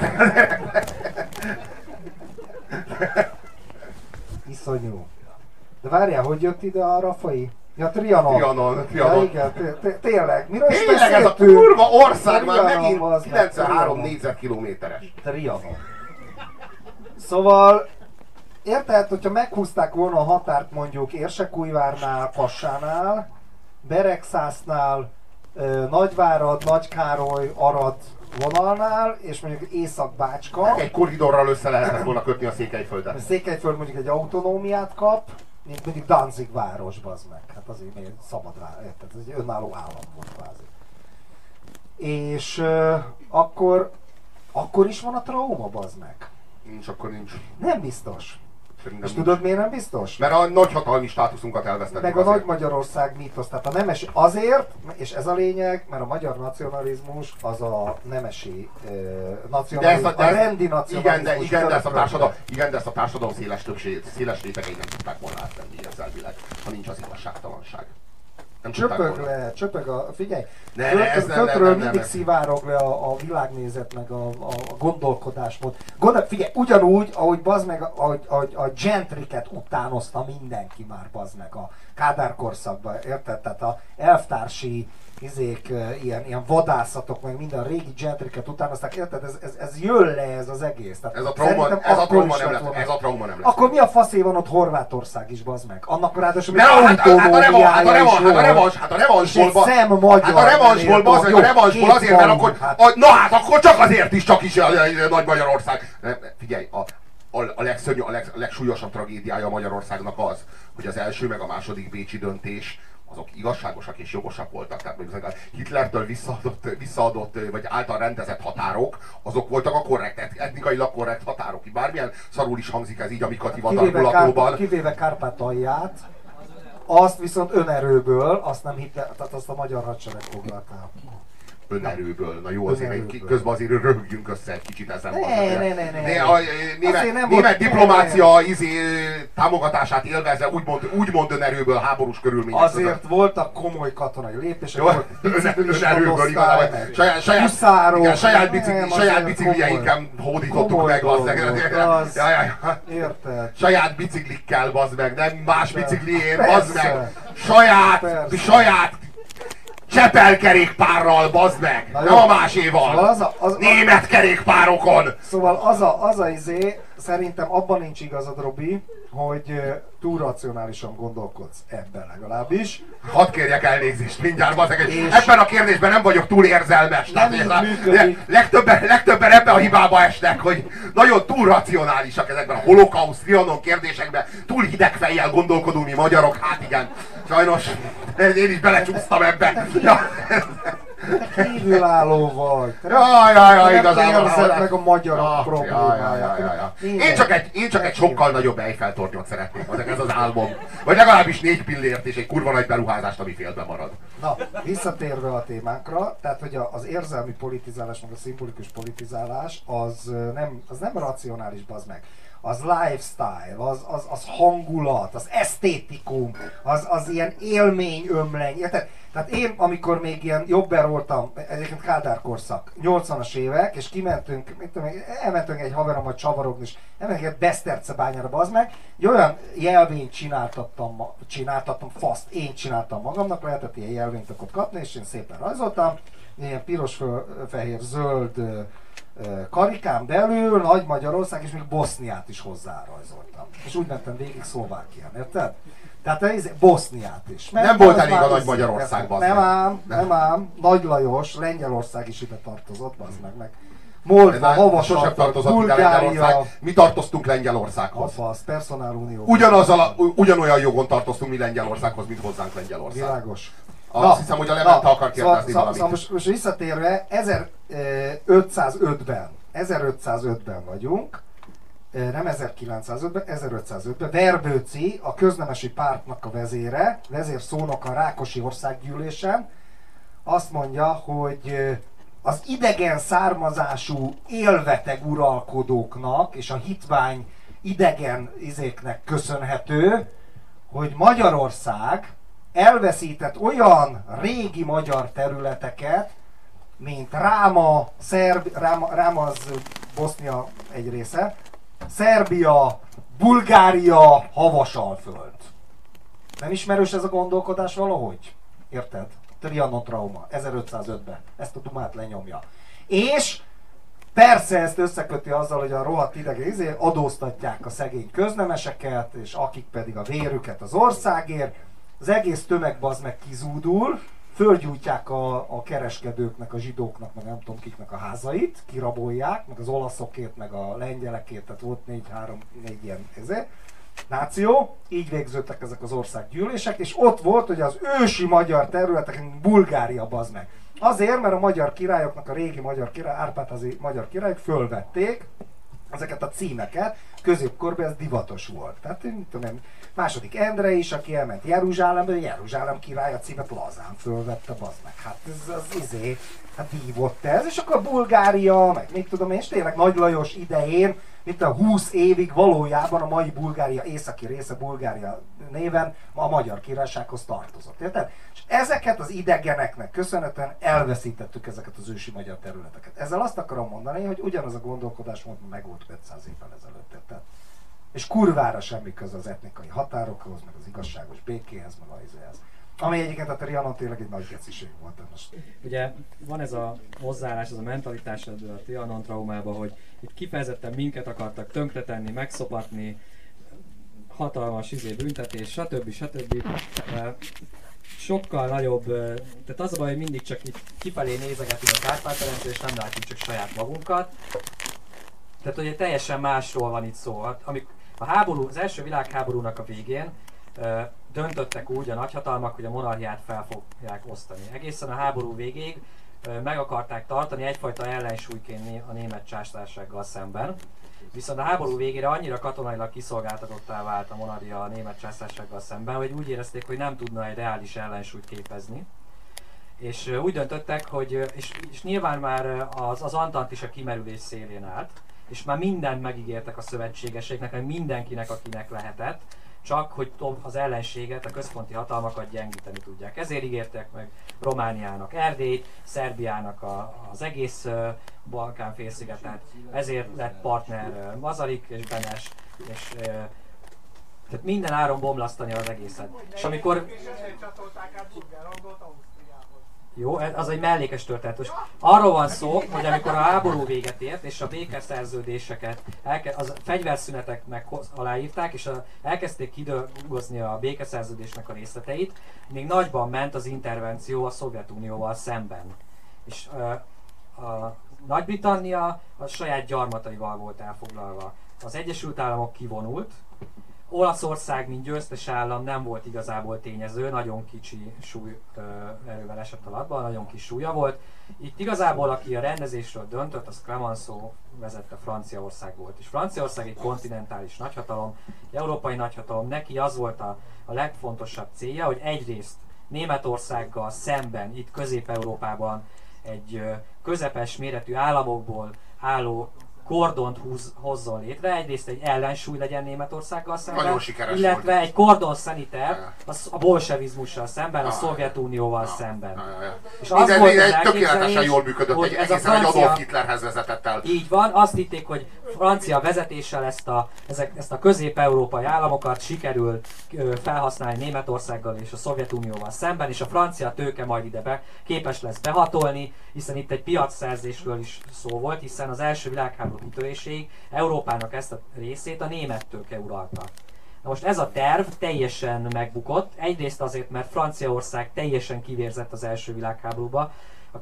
Iszonyú. De várjál, hogy jött ide a Raffai? Ja, Trianon. Ja, igen, tényleg. Miről is tényleg ez a kurva ország már megint 93 négyzetkilométeres. Trianon. Szóval, érted, hogyha meghúzták volna a határt mondjuk Érsekújvárnál, Kassánál, Beregszásznál, Nagyvárad, Nagykároly, Arad vonalnál, és mondjuk Észak-Bácska. Egy korridorral össze lehetett volna kötni a Székelyföldet. A Székelyföld mondjuk egy autonómiát kap, mint mondjuk Danzig város, bazd meg. Hát azért még szabad rá, érted? Ez egy önálló állam volt kvázi. És akkor is van a trauma, bazd meg. Nincs, akkor nincs. Nem biztos. Szerintem és tudod miért nem biztos? Mert a nagyhatalmi státuszunkat elvesztettük. Meg a Nagy Magyarország mítosz, tehát a nemes azért, és ez a lényeg, mert a magyar nacionalizmus az a nemesi nacionalizmus, a rendi nacionalizmus. Igen, de ezt a társadalom széles rétegei nem tudták volna átvenni érzelmileg, ha nincs az igazságtalanság. Csöpög figyelj, földről mindig szivárog le a világnézet, meg a gondolkodásmód. Figyelj, ugyanúgy, ahogy bazd meg, ahogy a gentriket utánozta mindenki már, bazd meg a Kádár korszakban, érted? Tehát a elvtársi ilyen vadászatok, meg minden régi gentriket utánozták, érted? Ez jön le ez az egész. Tehát ez a trauma nem lesz. Akkor mi a faszé van ott Horvátország is, bazd meg? Annak ráadásul még autonómiája is volt. Hát a revansból, bazd meg, a revansból azért, mert akkor... Na hát akkor csak azért is, csak is Nagy Magyarország. Figyelj, a legsúlyosabb tragédiája Magyarországnak az, hogy az első meg a második bécsi döntés azok igazságosak és jogosak voltak. Tehát mondjuk a Hitlertől visszaadott vagy által rendezett határok, azok voltak a korrekt, etnikailag korrekt határok. Bármilyen szarul is hangzik ez így a Mikat hivatalgulatóban. Kivéve Kárpátalját, azt viszont önerőből, azt nem Hitler, tehát azt a magyar hadsereg foglalta. önerőből. Na jó, azért közben azért röhögjünk össze egy kicsit ezen. Ne. A német diplomácia támogatását élvezve úgymond önerőből háborús körülmények között. Azért voltak komoly katonai lépések, önerőből igazából. Saját biciklieinken hódítottuk meg, Érted? Saját biciklikkel, bazd meg, nem más biciklién, bazd meg. Saját csepelkerékpárral, bazd meg! Nem a máséval! Szóval német kerékpárokon! Szóval az a szerintem abban nincs igazad, Robi, hogy túl racionálisan gondolkodsz ebben legalábbis. Hadd kérjek elnézést mindjárt, bazd meg, ebben a kérdésben nem vagyok túl érzelmes. Legtöbben ebben a hibába esnek, hogy nagyon túl racionálisak ezekben a holokauszt, Trianon kérdésekben. Túl hideg fejjel gondolkodunk mi magyarok, hát igen. Sajnos én is belecsúsztam ebbe. Te kívülálló vagy. Jaj, igazából. Érzed meg a magyarok problémáját. Én csak egy sokkal nagyobb Eiffel-tornyot szeretnék, ez az álmom. Vagy legalábbis 4 pillért és egy kurva nagy beruházást, ami félbe marad. Na, visszatérve a témánkra, tehát hogy az érzelmi politizálás, meg a szimbolikus politizálás, az nem racionális, bazd meg. Az lifestyle, az hangulat, az esztétikum, az ilyen élményömleny, érted? Tehát én, amikor még ilyen jobber voltam, egyébként Kádár korszak, 80-as évek, és kimentünk, elmentünk egy haverommal csavarogni, és elmentünk egy Besztercebányára, bazd meg, egy olyan jelvényt csináltattam, faszt, én csináltam magamnak, lehetett ilyen jelvényt akkor kapni, és én szépen rajzoltam, ilyen piros, fehér, zöld karikán belül, Nagy Magyarország, és még Boszniát is hozzárajzoltam. És úgy mentem végig Szlovákián, érted? Tehát ez Boszniát is. Nem volt elég a Nagy Magyarországban. Nem ám. Nagy Lajos, Lengyelország is ide tartozott, bazd meg. Moldva, Havasalföld, Bulgária. Mi tartoztunk Lengyelországhoz. Az Personálunió. Ugyanolyan jogon tartoztunk mi Lengyelországhoz, mint hozzánk Lengyelország. Világos. Azt hiszem, hogy a Levente akar kérdezni valamit. Szóval most visszatérve, 1505-ben vagyunk, nem 1905-ben, 1505-ben. Verbőci, a köznemesi pártnak a vezérszónoka Rákosi országgyűlésen azt mondja, hogy az idegen származású élveteg uralkodóknak és a hitvány idegen izéknek köszönhető, hogy Magyarország elveszített olyan régi magyar területeket, mint Ráma, Ráma az Bosznia egy része, Szerbia, Bulgária, Havasalföld. Nem ismerős ez a gondolkodás valahogy? Érted? Trianon trauma, 1505-ben. Ezt a dumát lenyomja. És persze ezt összeköti azzal, hogy a rohadt idegen adóztatják a szegény köznemeseket, és akik pedig a vérüket az országért. Az egész tömeg bazd meg kizúdul, fölgyújtják a kereskedőknek, a zsidóknak, meg nem tudom kiknek a házait, kirabolják, meg az olaszokét, meg a lengyelekét, tehát volt 4 ilyen náció, így végződtek ezek az országgyűlések, és ott volt, hogy az ősi magyar területeken Bulgária bazd meg. Azért, mert a magyar királyoknak, a régi magyar király, Árpádházi magyar királyok fölvették ezeket a címeket, középkorban ez divatos volt. Tehát, tudom, második Endre is, aki elment Jeruzsálembe, Jeruzsálem király a címet lazán fölvette, bazd meg. Hát ez az hát hívott ez, és akkor Bulgária, meg még tudom én, és tényleg Nagy Lajos idején, mint a 20 évig valójában a mai Bulgária északi része Bulgária néven a Magyar Királysághoz tartozott, érted? És ezeket az idegeneknek köszönhetően elveszítettük ezeket az ősi magyar területeket. Ezzel azt akarom mondani, hogy ugyanaz a gondolkodásmód megvolt 500 évvel ezelőtt, érted? És kurvára semmi köze az etnikai határokhoz, meg az igazságos békéhez, meg a izéhez. Ami egyébként a Trianon tényleg egy nagy geciség volt. Most. Ugye van ez a hozzáállás, ez a mentalitás ebből a Trianon traumában, hogy itt kifejezetten minket akartak tönkretenni, megszopatni, hatalmas büntetés, stb. Sokkal nagyobb, tehát az a baj, hogy mindig csak itt kifelé nézegetünk a Kárpát-medencét, és nem látjuk csak saját magunkat. Tehát ugye teljesen másról van itt szó. Az első világháborúnak a végén döntöttek úgy a nagyhatalmak, hogy a monarchiát fel fogják osztani. Egészen a háború végéig meg akarták tartani egyfajta ellensúlyként a német császársággal szemben. Viszont a háború végére annyira katonailag kiszolgáltatottá vált a monarchia a német császársággal szemben, hogy úgy érezték, hogy nem tudna egy reális ellensúlyt képezni. És úgy döntöttek, hogy, és nyilván már az Antant is a kimerülés szélén állt, és már mindent megígértek a szövetségeseknek, meg mindenkinek, akinek lehetett, csak hogy az ellenséget, a központi hatalmakat gyengíteni tudják. Ezért ígértek meg Romániának Erdélyt, Szerbiának az egész Balkán-félszigetet, ezért lett partner Masaryk és Benes, és tehát minden áron bomlasztani az egészet. És amikor... Jó, az egy mellékes történet. Arról van szó, hogy amikor a háború véget ért, és a békeszerződéseket, a fegyverszünetek aláírták, és elkezdték kidolgozni a békeszerződésnek a részleteit, még nagyban ment az intervenció a Szovjetunióval szemben. És a Nagy-Britannia a saját gyarmataival volt elfoglalva. Az Egyesült Államok kivonult, Olaszország, mint győztes állam nem volt igazából tényező, nagyon kicsi erővel esett a latba, nagyon kis súlya volt. Itt igazából aki a rendezésről döntött, az Clemenceau vezette Franciaország volt. És Franciaország egy kontinentális nagyhatalom, egy európai nagyhatalom, neki az volt a legfontosabb célja, hogy egyrészt Németországgal szemben, itt Közép-Európában egy közepes méretű államokból álló kordont hozzon létre, egyrészt egy ellensúly legyen Németországgal szemben, illetve egy kordon sanitaire a bolsevizmussal szemben, a Szovjetunióval szemben. És az volt az tökéletesen jól működött, egy egészen egy Adolf Hitlerhez vezetett el. Így van, azt hitték, hogy francia vezetéssel ezt a közép-európai államokat sikerül felhasználni Németországgal és a Szovjetunióval szemben, és a francia tőke majd ide képes lesz behatolni, hiszen itt egy piacszerzésről is szó volt, hiszen az első világháború kitöréséig Európának ezt a részét a német tőke uralta. Na most ez a terv teljesen megbukott, egyrészt azért, mert Franciaország teljesen kivérzett az első világháborúba.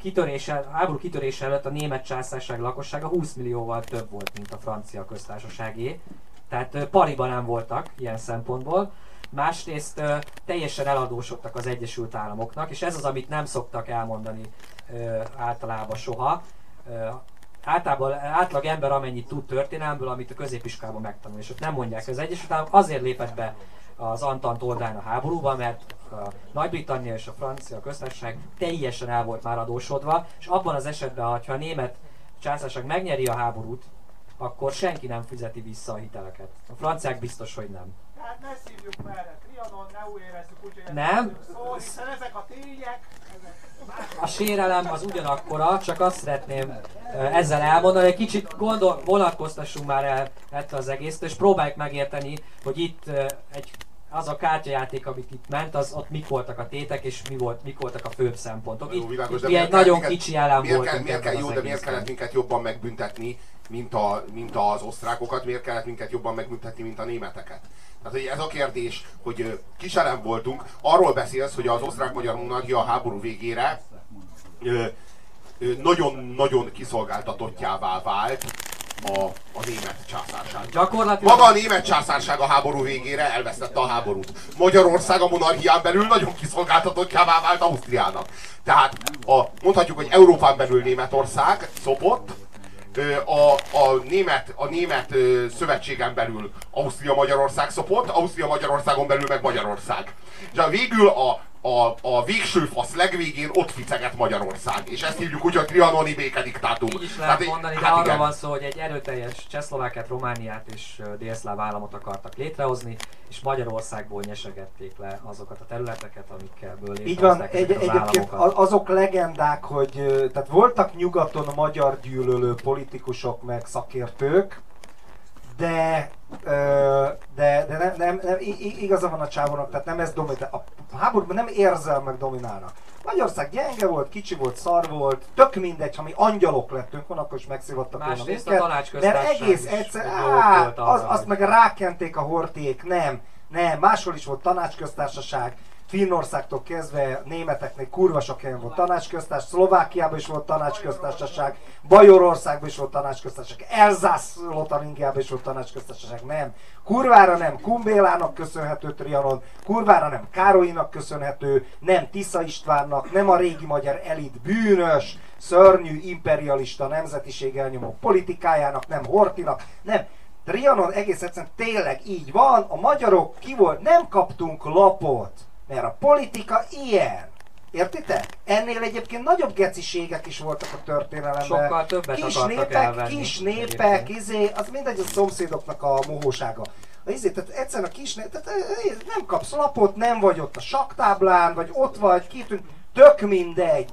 A háború kitörése előtt a német császárság lakossága 20 millióval több volt, mint a francia köztársaságé. Tehát pariban nem voltak ilyen szempontból. Másrészt teljesen eladósodtak az Egyesült Államoknak, és ez az, amit nem szoktak elmondani általában soha. Általában átlag ember amennyit tud történelmből, amit a középiskolában megtanul, és ott nem mondják, hogy az Egyesült Államok azért lépett be az Antant oldalán a háborúba, mert a Nagy-Britannia és a Francia köztársaság teljesen el volt már adósodva, és abban az esetben, ha a német császárság megnyeri a háborút, akkor senki nem fizeti vissza a hiteleket. A franciák biztos, hogy nem. Tehát ne szívjuk merre, Trianon, ne úgy érezzük, úgyhogy nem. Hiszen ezek a tények, a sérelem az ugyanakkora, csak azt szeretném ezzel elmondani, hogy egy kicsit vonatkoztassunk már el ettől az egésztől, és próbáljuk megérteni, hogy itt az a kártyajáték, amit itt ment, ott mik voltak a tétek, és mik voltak a főbb szempontok. Itt mi egy nagyon kicsi elem voltunk. Miért kellett minket jobban megbüntetni, mint az osztrákokat, miért kellett minket jobban megbüntetni, mint a németeket? Tehát ez a kérdés, hogy kiselem voltunk, arról beszélsz, hogy az osztrák-magyar monarchia a háború végére nagyon-nagyon kiszolgáltatottjává vált a német császárság. Gyakorlatilag... Maga a német császárság a háború végére elvesztette a háborút. Magyarország a monarchián belül nagyon kiszolgáltatottjává vált Ausztriának. Tehát mondhatjuk, hogy Európán belül Németország szopott, a német szövetségen belül Ausztria-Magyarország szopott, Ausztria-Magyarországon belül meg Magyarország. És végül a végső fasz legvégén ott ficeget Magyarország. És ezt hívjuk úgy, hogy trianoni békediktátum. Így is lehet mondani, de arra van szó, hogy egy erőteljes Csehszlovákiát, Romániát és délszláv államot akartak létrehozni, és Magyarországból nyesegették le azokat a területeket, amikből létrehozták ezeket az egyébként államokat. Azok legendák, hogy tehát voltak nyugaton magyar gyűlölő politikusok meg szakértők, de nem, igaza van a csávónak, tehát nem ez dominál. A háborúban nem érzelmek dominálnak. Magyarország gyenge volt, kicsi volt, szar volt, tök mindegy, ha mi angyalok lettünk volna, akkor is megszívottak volna minket. De egész egyszer, azt meg rákenték a hortiék, nem, máshol is volt tanácsköztársaság, Finnországtól kezdve németeknél kurva sok helyen volt tanácsköztársaság, Szlovákiában is volt tanácsköztársaság, Bajorországban is volt tanácsköztársaság, Elzász-Lotaringiában is volt tanácsköztársaság, nem. Kurvára nem Kumbélának köszönhető Trianon, kurvára nem Károlyinak köszönhető, nem Tisza Istvánnak, nem a régi magyar elit bűnös, szörnyű, imperialista, nemzetiségelnyomó politikájának, nem Horthynak, nem. Trianon egész egyszerűen tényleg így van, a magyarok nem kaptunk lapot, mert a politika ilyen. Értitek? Ennél egyébként nagyobb geciségek is voltak a történelemben. Sokkal többet akartak elvenni. Kis népek, az mindegy a szomszédoknak a mohósága. Tehát egyszerűen a kis tehát nem kapsz lapot, nem vagy ott a saktáblán, vagy ott vagy, kitűnt, tök mindegy.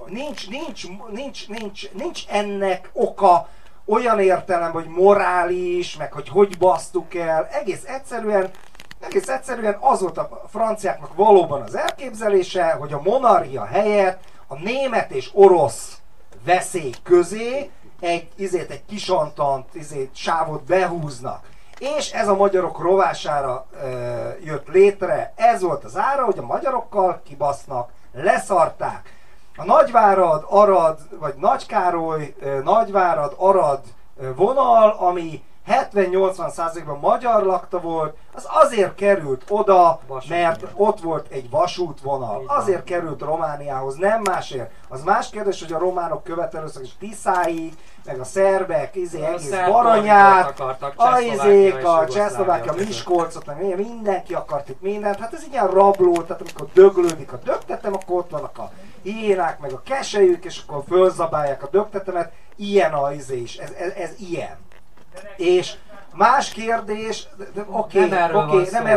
Nincs ennek oka olyan értelemben, hogy morális, meg hogy basztuk el. Egész egyszerűen az volt a franciáknak valóban az elképzelése, hogy a monarchia helyett a német és orosz veszély közé egy kisantant sávot behúznak. És ez a magyarok rovására jött létre, ez volt az ára, hogy a magyarokkal kibasznak, leszarták. A Nagyvárad, Arad, vagy Nagykároly, Nagyvárad, Arad vonal, ami 70-80%-ban magyar lakta volt, az azért került oda, mert ott volt egy vasútvonal. Azért került Romániához, nem másért. Az más kérdés, hogy a románok követelőszak is Tiszáig, meg a szerbek, egész Baranyát, a Csehszlovákia, Miskolcot, meg mindenki akart itt mindent. Hát ez így ilyen rabló, tehát amikor döglődik a dögtetem, akkor ott vannak a hiénák, meg a keselyük, és akkor fölzabálják a dögtetemet. Ilyen is, ez ilyen. És más kérdés, nem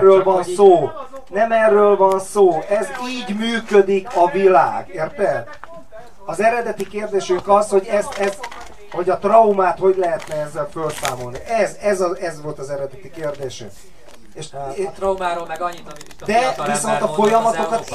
erről van szó, ez így működik a világ, érted? Az eredeti kérdésünk az, hogy hogy a traumát hogy lehetne ezzel felszámolni. Ez volt az eredeti kérdésünk. És a traumáról meg annyit, amit a de viszont a folyamatokat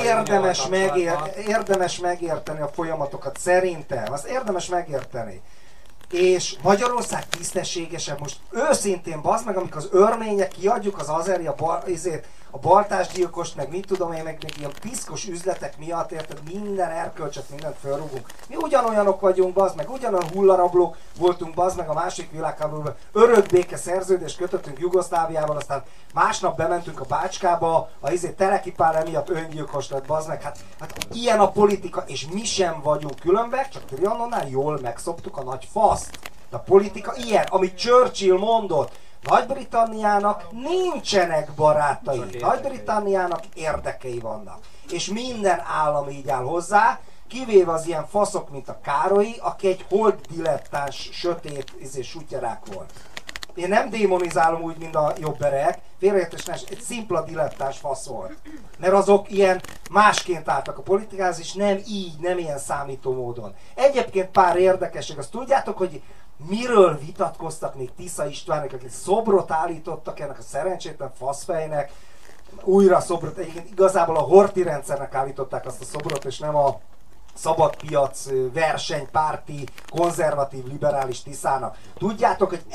érdemes megérteni a folyamatokat, szerintem. Azt érdemes megérteni. És Magyarország tisztességesebb, most őszintén bazd meg, amikor az örmények kiadjuk az azeri, a baltásgyilkost, meg mit tudom én, meg ilyen piszkos üzletek miatt, érted, minden erkölcset, mindent felrúgunk. Mi ugyanolyanok vagyunk, bazd meg, ugyanolyan hullarablók voltunk, bazd meg a második világháborúban. Örök béke szerződést kötöttünk Jugoszláviával, aztán másnap bementünk a Bácskába, a Teleki Pál emiatt öngyilkos lett, bazd meg. Hát ilyen a politika, és mi sem vagyunk különbek, csak Trianonnál jól megszoptuk a nagy faszt. A politika ilyen, amit Churchill mondott. Nagy-Britanniának nincsenek barátai, Nagy-Britanniának érdekei vannak. És minden állam így áll hozzá, kivéve az ilyen faszok, mint a Károlyi, aki egy hold dilettáns, sötét sutyarák volt. Én nem démonizálom úgy, mint a jobberek, félreértésnek egy szimpla dilettáns fasz volt. Mert azok ilyen másként álltak a politikához, és nem így, nem ilyen számító módon. Egyébként pár érdekesség, azt tudjátok, hogy miről vitatkoztak még Tisza Istvánnak, akik szobrot állítottak ennek a szerencsétlen faszfejnek, újra szobrot, egyébként igazából a Horthy rendszernek állították azt a szobrot, és nem a szabadpiac versenypárti, konzervatív, liberális Tiszának. Tudjátok, hogy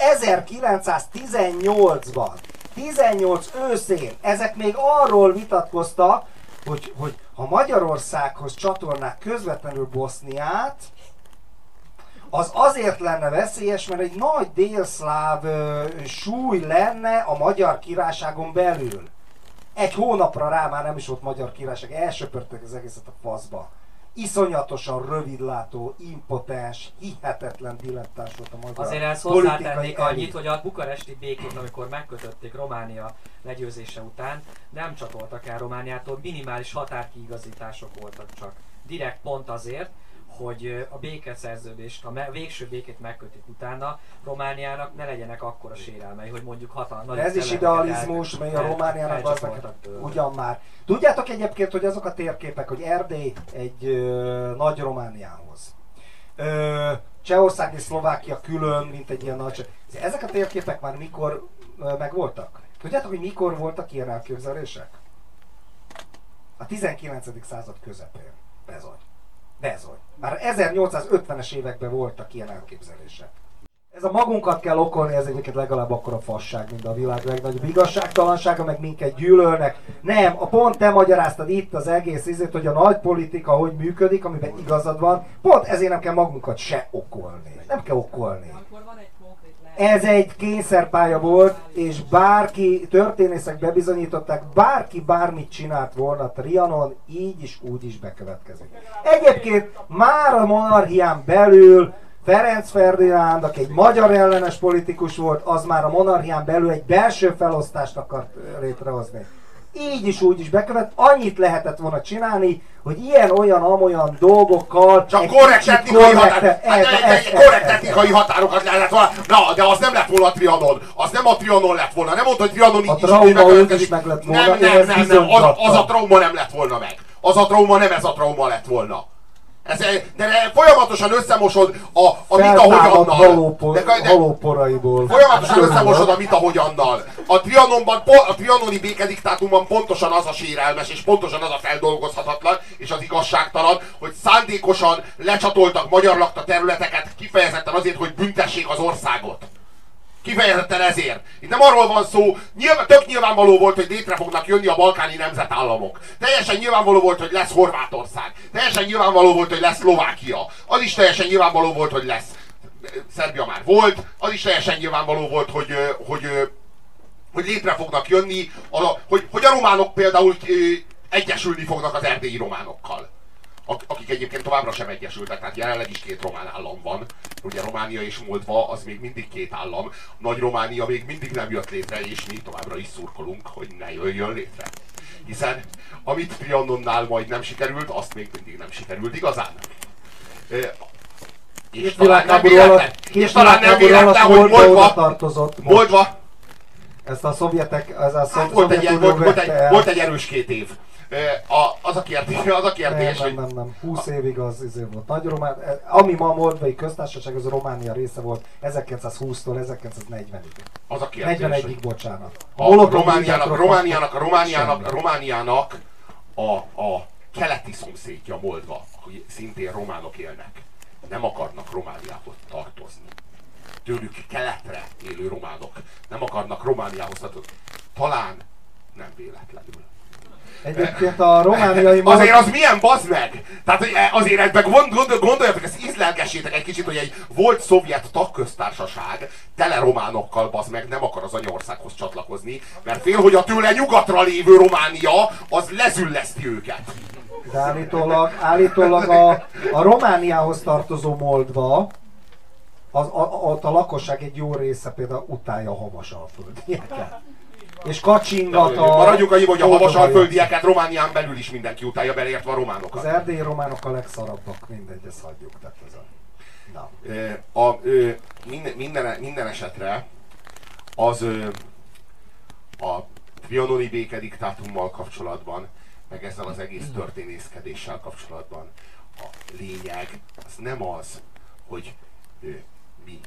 1918-ban, 18 őszén, ezek még arról vitatkoztak, hogy ha Magyarországhoz csatornák közvetlenül Boszniát, az azért lenne veszélyes, mert egy nagy délszláv súly lenne a Magyar Királyságon belül. Egy hónapra rá már nem is volt Magyar Királyság, elsöpörtek az egészet a faszba. Iszonyatosan rövidlátó, impotens, hihetetlen dilettáns volt a magyar. Azért ezt hozzátennék annyit, hogy a bukaresti békét, amikor megkötötték Románia legyőzése után, nem csatoltak el Romániától, minimális határkiigazítások voltak csak. Direkt pont azért, hogy a békeszerződést, a végső békét megkötik utána, Romániának ne legyenek akkora sérelmei, hogy mondjuk hatalmas. Ez is idealizmus, mely a Romániának az ugyan már. Tudjátok egyébként, hogy azok a térképek, hogy Erdély egy nagy Romániához. Csehország és Szlovákia külön, mint egy ilyen nagy... Ezek a térképek már mikor megvoltak? Tudjátok, hogy mikor voltak ilyen elképzelések? A 19. század közepén. Bezony. Már 1850-es években voltak ilyen elképzelések. Ez a magunkat kell okolni, ez egyébként legalább akkora fasság, mint a világ legnagyobb igazságtalansága, meg minket gyűlölnek. Nem, a pont te magyaráztad itt az egész ízét, hogy a nagy politika hogy működik, amiben igazad van, pont ezért nem kell magunkat se okolni. Nem kell okolni. Ez egy kényszerpálya volt, és bárki, történészek bebizonyították, bárki bármit csinált volna Trianon, így is úgy is bekövetkezik. Egyébként már a monarchián belül Ferenc Ferdinánd, aki egy magyar ellenes politikus volt, az már a monarchián belül egy belső felosztást akart létrehozni. így is úgy is bekövet, annyit lehetett volna csinálni, hogy ilyen-olyan, amolyan dolgokkal... Csak korrekt technikai határokat lehetett volna. Na, de az nem lett volna a Trianon. Az nem a Trianon lett volna. Nem mondta, hogy Trianon így a trauma úgy is meg lett volna. Nem. Az a trauma nem lett volna meg. Az a trauma nem ez a trauma lett volna. De folyamatosan összemosod a mit ahogyannal. Halóporaiból. Folyamatosan összemosod a mit ahogyannal. A trianoni békediktátumban pontosan az a sérelmes, és pontosan az a feldolgozhatatlan, és az igazságtalan, hogy szándékosan lecsatoltak magyar lakta területeket kifejezetten azért, hogy büntessék az országot. Kifejezetten ezért. Itt nem arról van szó, tök nyilvánvaló volt, hogy létre fognak jönni a balkáni nemzetállamok. Teljesen nyilvánvaló volt, hogy lesz Horvátország. Teljesen nyilvánvaló volt, hogy lesz Szlovákia. Az is teljesen nyilvánvaló volt, hogy lesz. Szerbia már volt. Az is teljesen nyilvánvaló volt, hogy létre fognak jönni, hogy a románok például egyesülni fognak az erdélyi románokkal. Akik egyébként továbbra sem egyesültek, tehát jelenleg is 2 román állam van. Ugye Románia és Moldva, az még mindig 2 állam. Nagy Románia még mindig nem jött létre, és mi továbbra is szurkolunk, hogy ne jöjjön létre. Hiszen amit Trianonnál majd nem sikerült, azt még mindig nem sikerült igazán. És talán nem véletlen, hogy Moldva... Ezt a szovjetek... Volt egy erős 2 év. Az a kérdés, hogy... Nem. 20 évig az volt. Nagy Román... Ami ma a Moldvai Köztársaság, az a Románia része volt 1920-tól 1940-ig. Az a kérdés, 41-ig, bocsánat. Romániának a keleti szomszédja Moldva, hogy szintén románok élnek, nem akarnak Romániához tartozni. Tőlük keletre élő románok nem akarnak Romániához tartozni. Talán nem véletlenül. Egyébként a romániai... Azért az milyen, bazd meg! Tehát azért ebben gondoljatok, ezt ízlelgessétek egy kicsit, hogy egy volt szovjet tagköztársaság tele románokkal, bazd meg, nem akar az anyaországhoz csatlakozni, mert fél, hogy a tőle nyugatra lévő Románia, az lezülleszti őket. De állítólag a Romániához tartozó Moldva, ott a lakosság egy jó része például utálja a havasalföldieket. És kacsingat a... Maradjunk annyiban, hogy a havasalföldieket Románián belül is mindenki utálja, beleértve a románokat. Az erdélyi románok a legszarabbak, mindegy, ezt hagyjuk. Tehát ez minden esetre az a trianoni békediktátummal kapcsolatban, meg ezzel az egész történészkedéssel kapcsolatban a lényeg az nem az, hogy mi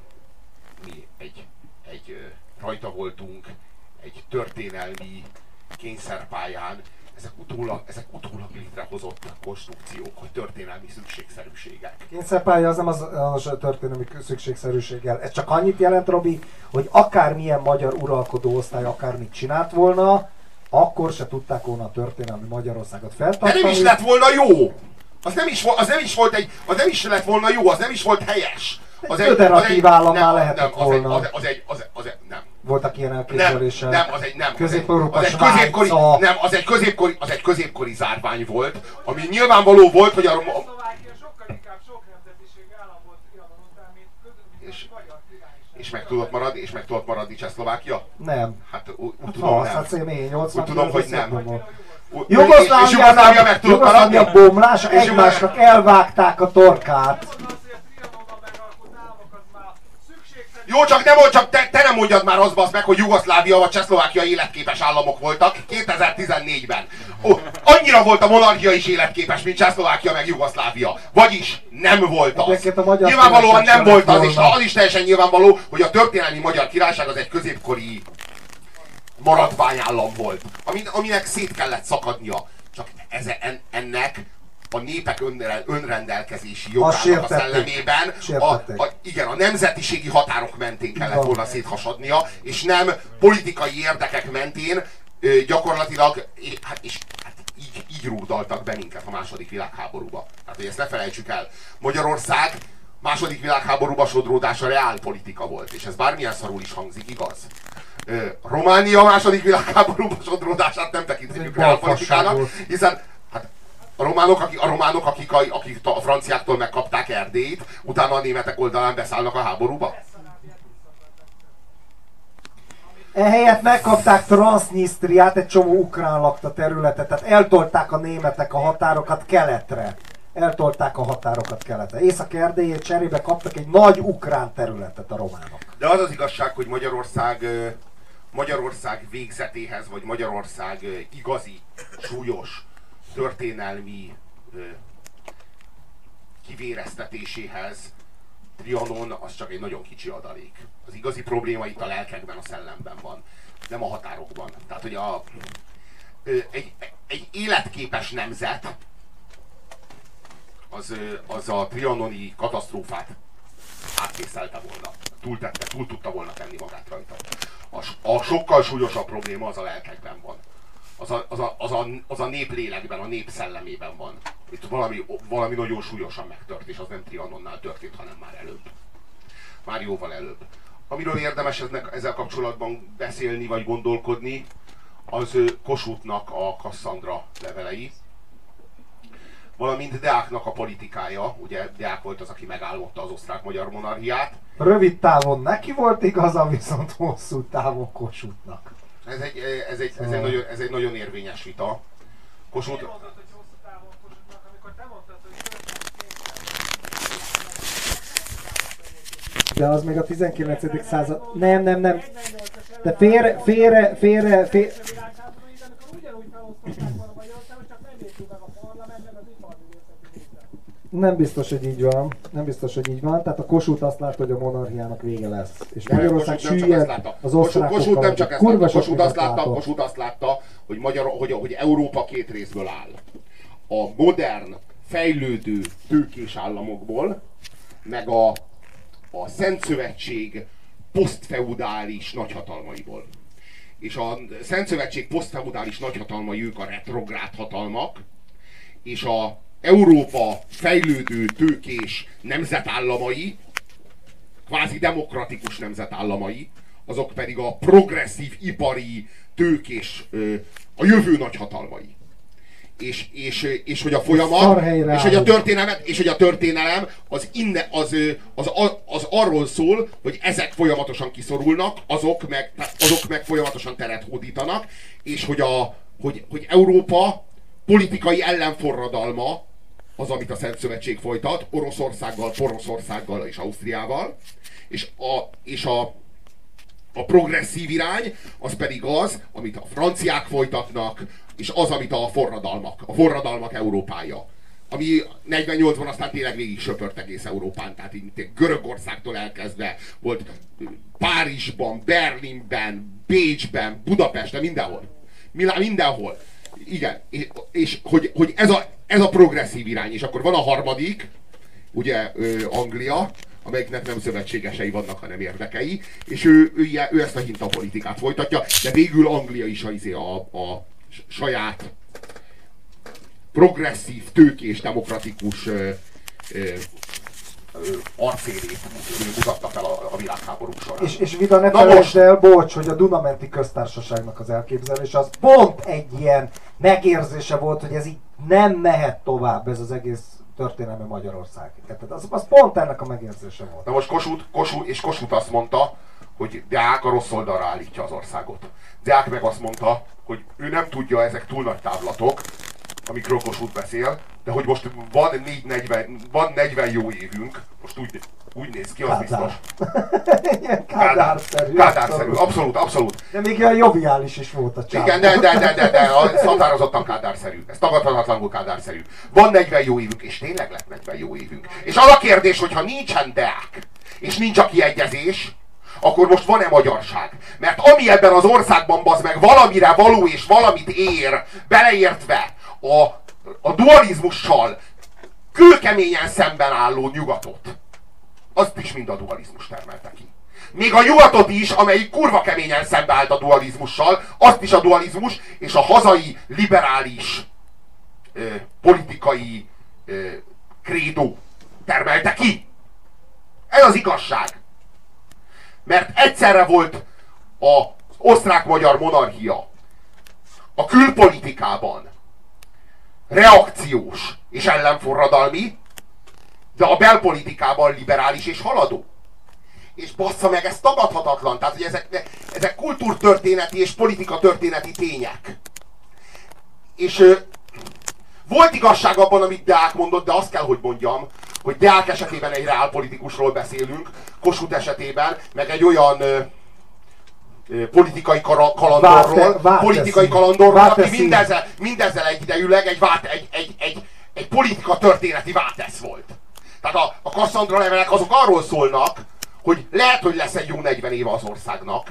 rajta voltunk egy történelmi kényszerpályán, ezek utólag létrehozott konstrukciók, hogy történelmi szükségszerűségek. Kényszerpálya az nem az történelmi szükségszerűséggel. Ez csak annyit jelent, Robi, hogy akármilyen magyar uralkodó osztály akármit csinált volna, akkor se tudták volna a történelmi Magyarországot feltartani. De nem is lett volna jó! Az nem is lett volna jó, az nem is volt helyes. Az egy föderatív állammá lehetett volna. Nem. Voltak ilyen elképzelések. Nem. Közép-Európa, az egy középkori zárvány volt, ami nyilvánvaló volt, hogy a Szlovákia sokkal inkább sok nemzetiségű állam volt Trianon után, mint magyar királyság. És meg tudott maradni Csehszlovákia? Nem. Hát úgy tudom, nem. Úgy tudom, hogy nem. Jugoszlávia bomlás, egymásnak elvágták a torkát. Jó, csak te nem mondjad már azt, basz meg, hogy Jugoszlávia vagy Csehszlovákia életképes államok voltak 2014-ben. Annyira volt a monarchia is életképes, mint Csehszlovákia meg Jugoszlávia. Vagyis nem volt az. Nyilvánvalóan nem volt az, és az is teljesen nyilvánvaló, hogy a történelmi Magyar Királyság az egy középkori maradványállam volt, aminek szét kellett szakadnia. Csak ennek a népek önrendelkezési jogának a szellemében a nemzetiségi határok mentén kellett volna széthasadnia, és nem politikai érdekek mentén gyakorlatilag, így rúgdaltak be minket a második világháborúba. Tehát, hogy ezt ne felejtsük el. Magyarország második világháborúba sodródása reálpolitika volt, és ez bármilyen szarul is hangzik, igaz? Románia második világháborúba sodródását nem tekintjük reálpolitikának, hiszen a románok, akik a franciáktól megkapták Erdélyt, utána a németek oldalán beszállnak a háborúba. Ehelyett megkapták Transnistriát, egy csomó ukrán lakta területet, tehát eltolták a németek a határokat keletre. Eltolták a határokat keletre. Észak-Erdélyért cserébe kaptak egy nagy ukrán területet a románok. De az az igazság, hogy Magyarország végzetéhez, vagy Magyarország igazi, súlyos, történelmi kivéreztetéséhez Trianon az csak egy nagyon kicsi adalék. Az igazi probléma itt a lelkekben, a szellemben van, nem a határokban. Tehát, hogy egy életképes nemzet az a trianoni katasztrófát átvészelte volna. Túl tudta volna tenni magát rajta. A sokkal súlyosabb probléma az a lelkekben van. Az a néplélekben, a nép szellemében van. Itt valami nagyon súlyosan megtört, és az nem Trianonnál történt, hanem már előbb. Már jóval előbb. Amiről érdemes ezzel kapcsolatban beszélni, vagy gondolkodni, az Kossuthnak a Kasszandra levelei, valamint Deáknak a politikája. Ugye Deák volt az, aki megálmodta az osztrák-magyar monarchiát. Rövid távon neki volt igaza, viszont hosszú távon Kossuthnak. Ez egy nagyon érvényes vita. Kossuth... Miért mondod, hogy hosszú távon Kossuthnak, amikor te mondtad, hogy De az még a 19. század... Nem. De félre... amikor ugyanúgy felosztották volna Magyarországon, csak nem értünk meg a parlamentben az iparművészeti részre. Nem biztos, hogy így van. Nem biztos, hogy így van. Tehát a Kossuth azt látta, hogy a monarchiának vége lesz. És Magyarország süllyed az osztrákokkal. Kossuth nem csak ezt látta. Kossuth azt látta, hogy Európa két részből áll. A modern, fejlődő tőkés államokból, meg a Szentszövetség posztfeudális nagyhatalmaiból. És a Szentszövetség posztfeudális nagyhatalmai, ők a retrográd hatalmak, és a Európa fejlődő tőkés nemzetállamai, kvázi demokratikus nemzetállamai, azok pedig a progresszív, ipari, tőkés, a jövő nagyhatalmai. És hogy a folyamat, és hogy a történelem az arról szól, hogy ezek folyamatosan kiszorulnak, azok meg folyamatosan teret hódítanak, és hogy Európa politikai ellenforradalma az, amit a Szentszövetség folytat, Oroszországgal, Poroszországgal és Ausztriával, és a progresszív irány, az pedig az, amit a franciák folytatnak, és az, amit a forradalmak Európája. Ami 48-ban aztán tényleg végig söpört egész Európán, tehát így Görögországtól elkezdve volt Párizsban, Berlinben, Bécsben, Budapesten, mindenhol. Igen, és hogy ez a progresszív irány, és akkor van a harmadik, ugye Anglia, amelyiknek nem szövetségesei vannak, hanem érdekei, és ő ezt a hintapolitikát folytatja, de végül Anglia is a saját progresszív, tőkés, demokratikus arcélét mutatta fel a világháborúk során. És Vida, ne felejtsd el, bocs, hogy a Dunamenti Köztársaságnak az elképzelés az pont egy ilyen megérzése volt, hogy ez így nem mehet tovább, ez az egész történelmi Magyarország. Az pont ennek a megérzése volt. Na most Kossuth azt mondta, hogy Deák a rossz oldalra állítja az országot. Deák meg azt mondta, hogy ő nem tudja, ezek túl nagy távlatok, amikről Kossuth beszél, de hogy most van 40 jó évünk, most úgy néz ki, az biztos. Ilyen Kádár-szerű. Kádár-szerű, abszolút. De még olyan joviális is volt a csávó. Igen, de határozottan Kádár-szerű. Ez tagadhatatlanul Kádár-szerű. Van 40 jó évünk, és tényleg lett 40 jó évünk. És az a kérdés, hogyha nincsen Deák, és nincs a kiegyezés, akkor most van-e magyarság? Mert ami ebben az országban bazd meg valamire való és valamit ér, beleértve a dualizmussal kőkeményen szemben álló nyugatot, azt is mind a dualizmus termelte ki. Még a nyugatot is, amelyik kurva keményen szembeállt a dualizmussal, azt is a dualizmus és a hazai liberális politikai krédó termelte ki. Ez az igazság. Mert egyszerre volt az osztrák-magyar monarchia a külpolitikában reakciós és ellenforradalmi, de a belpolitikában liberális és haladó. És bassza meg, ez tagadhatatlan. Tehát, hogy ezek kultúrtörténeti és politikatörténeti tények. És volt igazság abban, amit Deák mondott, de azt kell, hogy mondjam, hogy Deák esetében egy reálpolitikusról beszélünk, Kossuth esetében, meg egy olyan politikai kalandorról, aki mindezzel egyidejűleg egy politika történeti vátesz volt. Tehát a Kasszandra levelek azok arról szólnak, hogy lehet, hogy lesz egy jó 40 éve az országnak,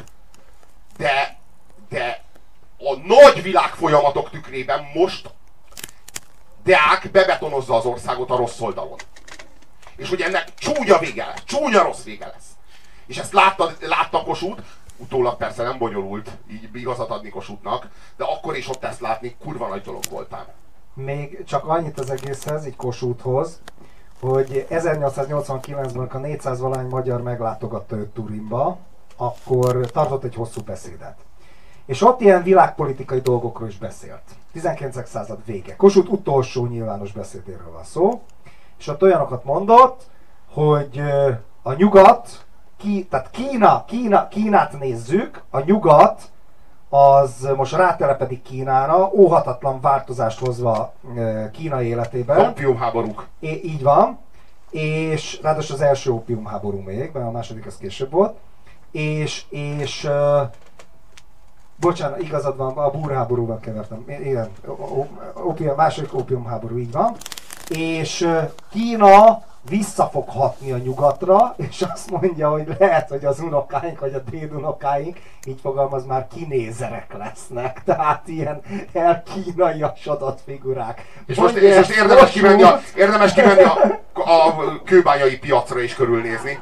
de a nagy világfolyamatok tükrében most Deák bebetonozza az országot a rossz oldalon. És hogy ennek csúnya vége lesz, csúnya rossz vége lesz. És ezt látta Kossuth, utólag persze nem bonyolult így igazat adni Kossuthnak, de akkor is ott ezt látni kurva nagy dolog voltám. Még csak annyit az egészhez, így Kossuthhoz, hogy 1889-ben, amikor a 400 valány magyar meglátogatta őt Turinba, akkor tartott egy hosszú beszédet. És ott ilyen világpolitikai dolgokról is beszélt. 19. század vége. Kossuth utolsó nyilvános beszédéről van szó, és ott olyanokat mondott, hogy a nyugat, tehát Kínát nézzük, a nyugat az most rátelepedik Kínára, óhatatlan változást hozva Kína életében. Opiumháborúk. Így van, és ráadásul az első opiumháború még, mert a második az később volt, és bocsánat, igazad van, a búrháborúval kevertem, igen, második opiumháború, így van, és Kína vissza fog hatni a nyugatra, és azt mondja, hogy lehet, hogy az unokáink, vagy a dédunokáink, így fogalmaz, már kinézerek lesznek, tehát ilyen elkínaiasodott figurák. És most érdemes kimenni a kőbányai piacra és körülnézni.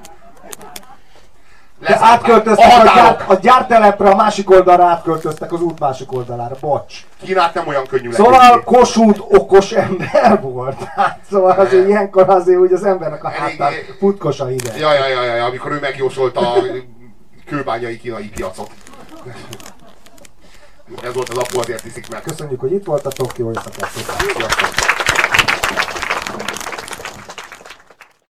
De átköltöztek a gyártelepre, a másik oldalra átköltöztek az út másik oldalára, bocs. Kínát nem olyan könnyű Szóval Kossuth okos ember volt. Hát, szóval azért ilyenkor azért úgy az embernek a hátán futkosa ide. Ja, amikor ő megjósolta a kőbányai kínai piacot. Ez volt az Apu azért iszik meg. Köszönjük, hogy itt voltatok, jó éjszakát!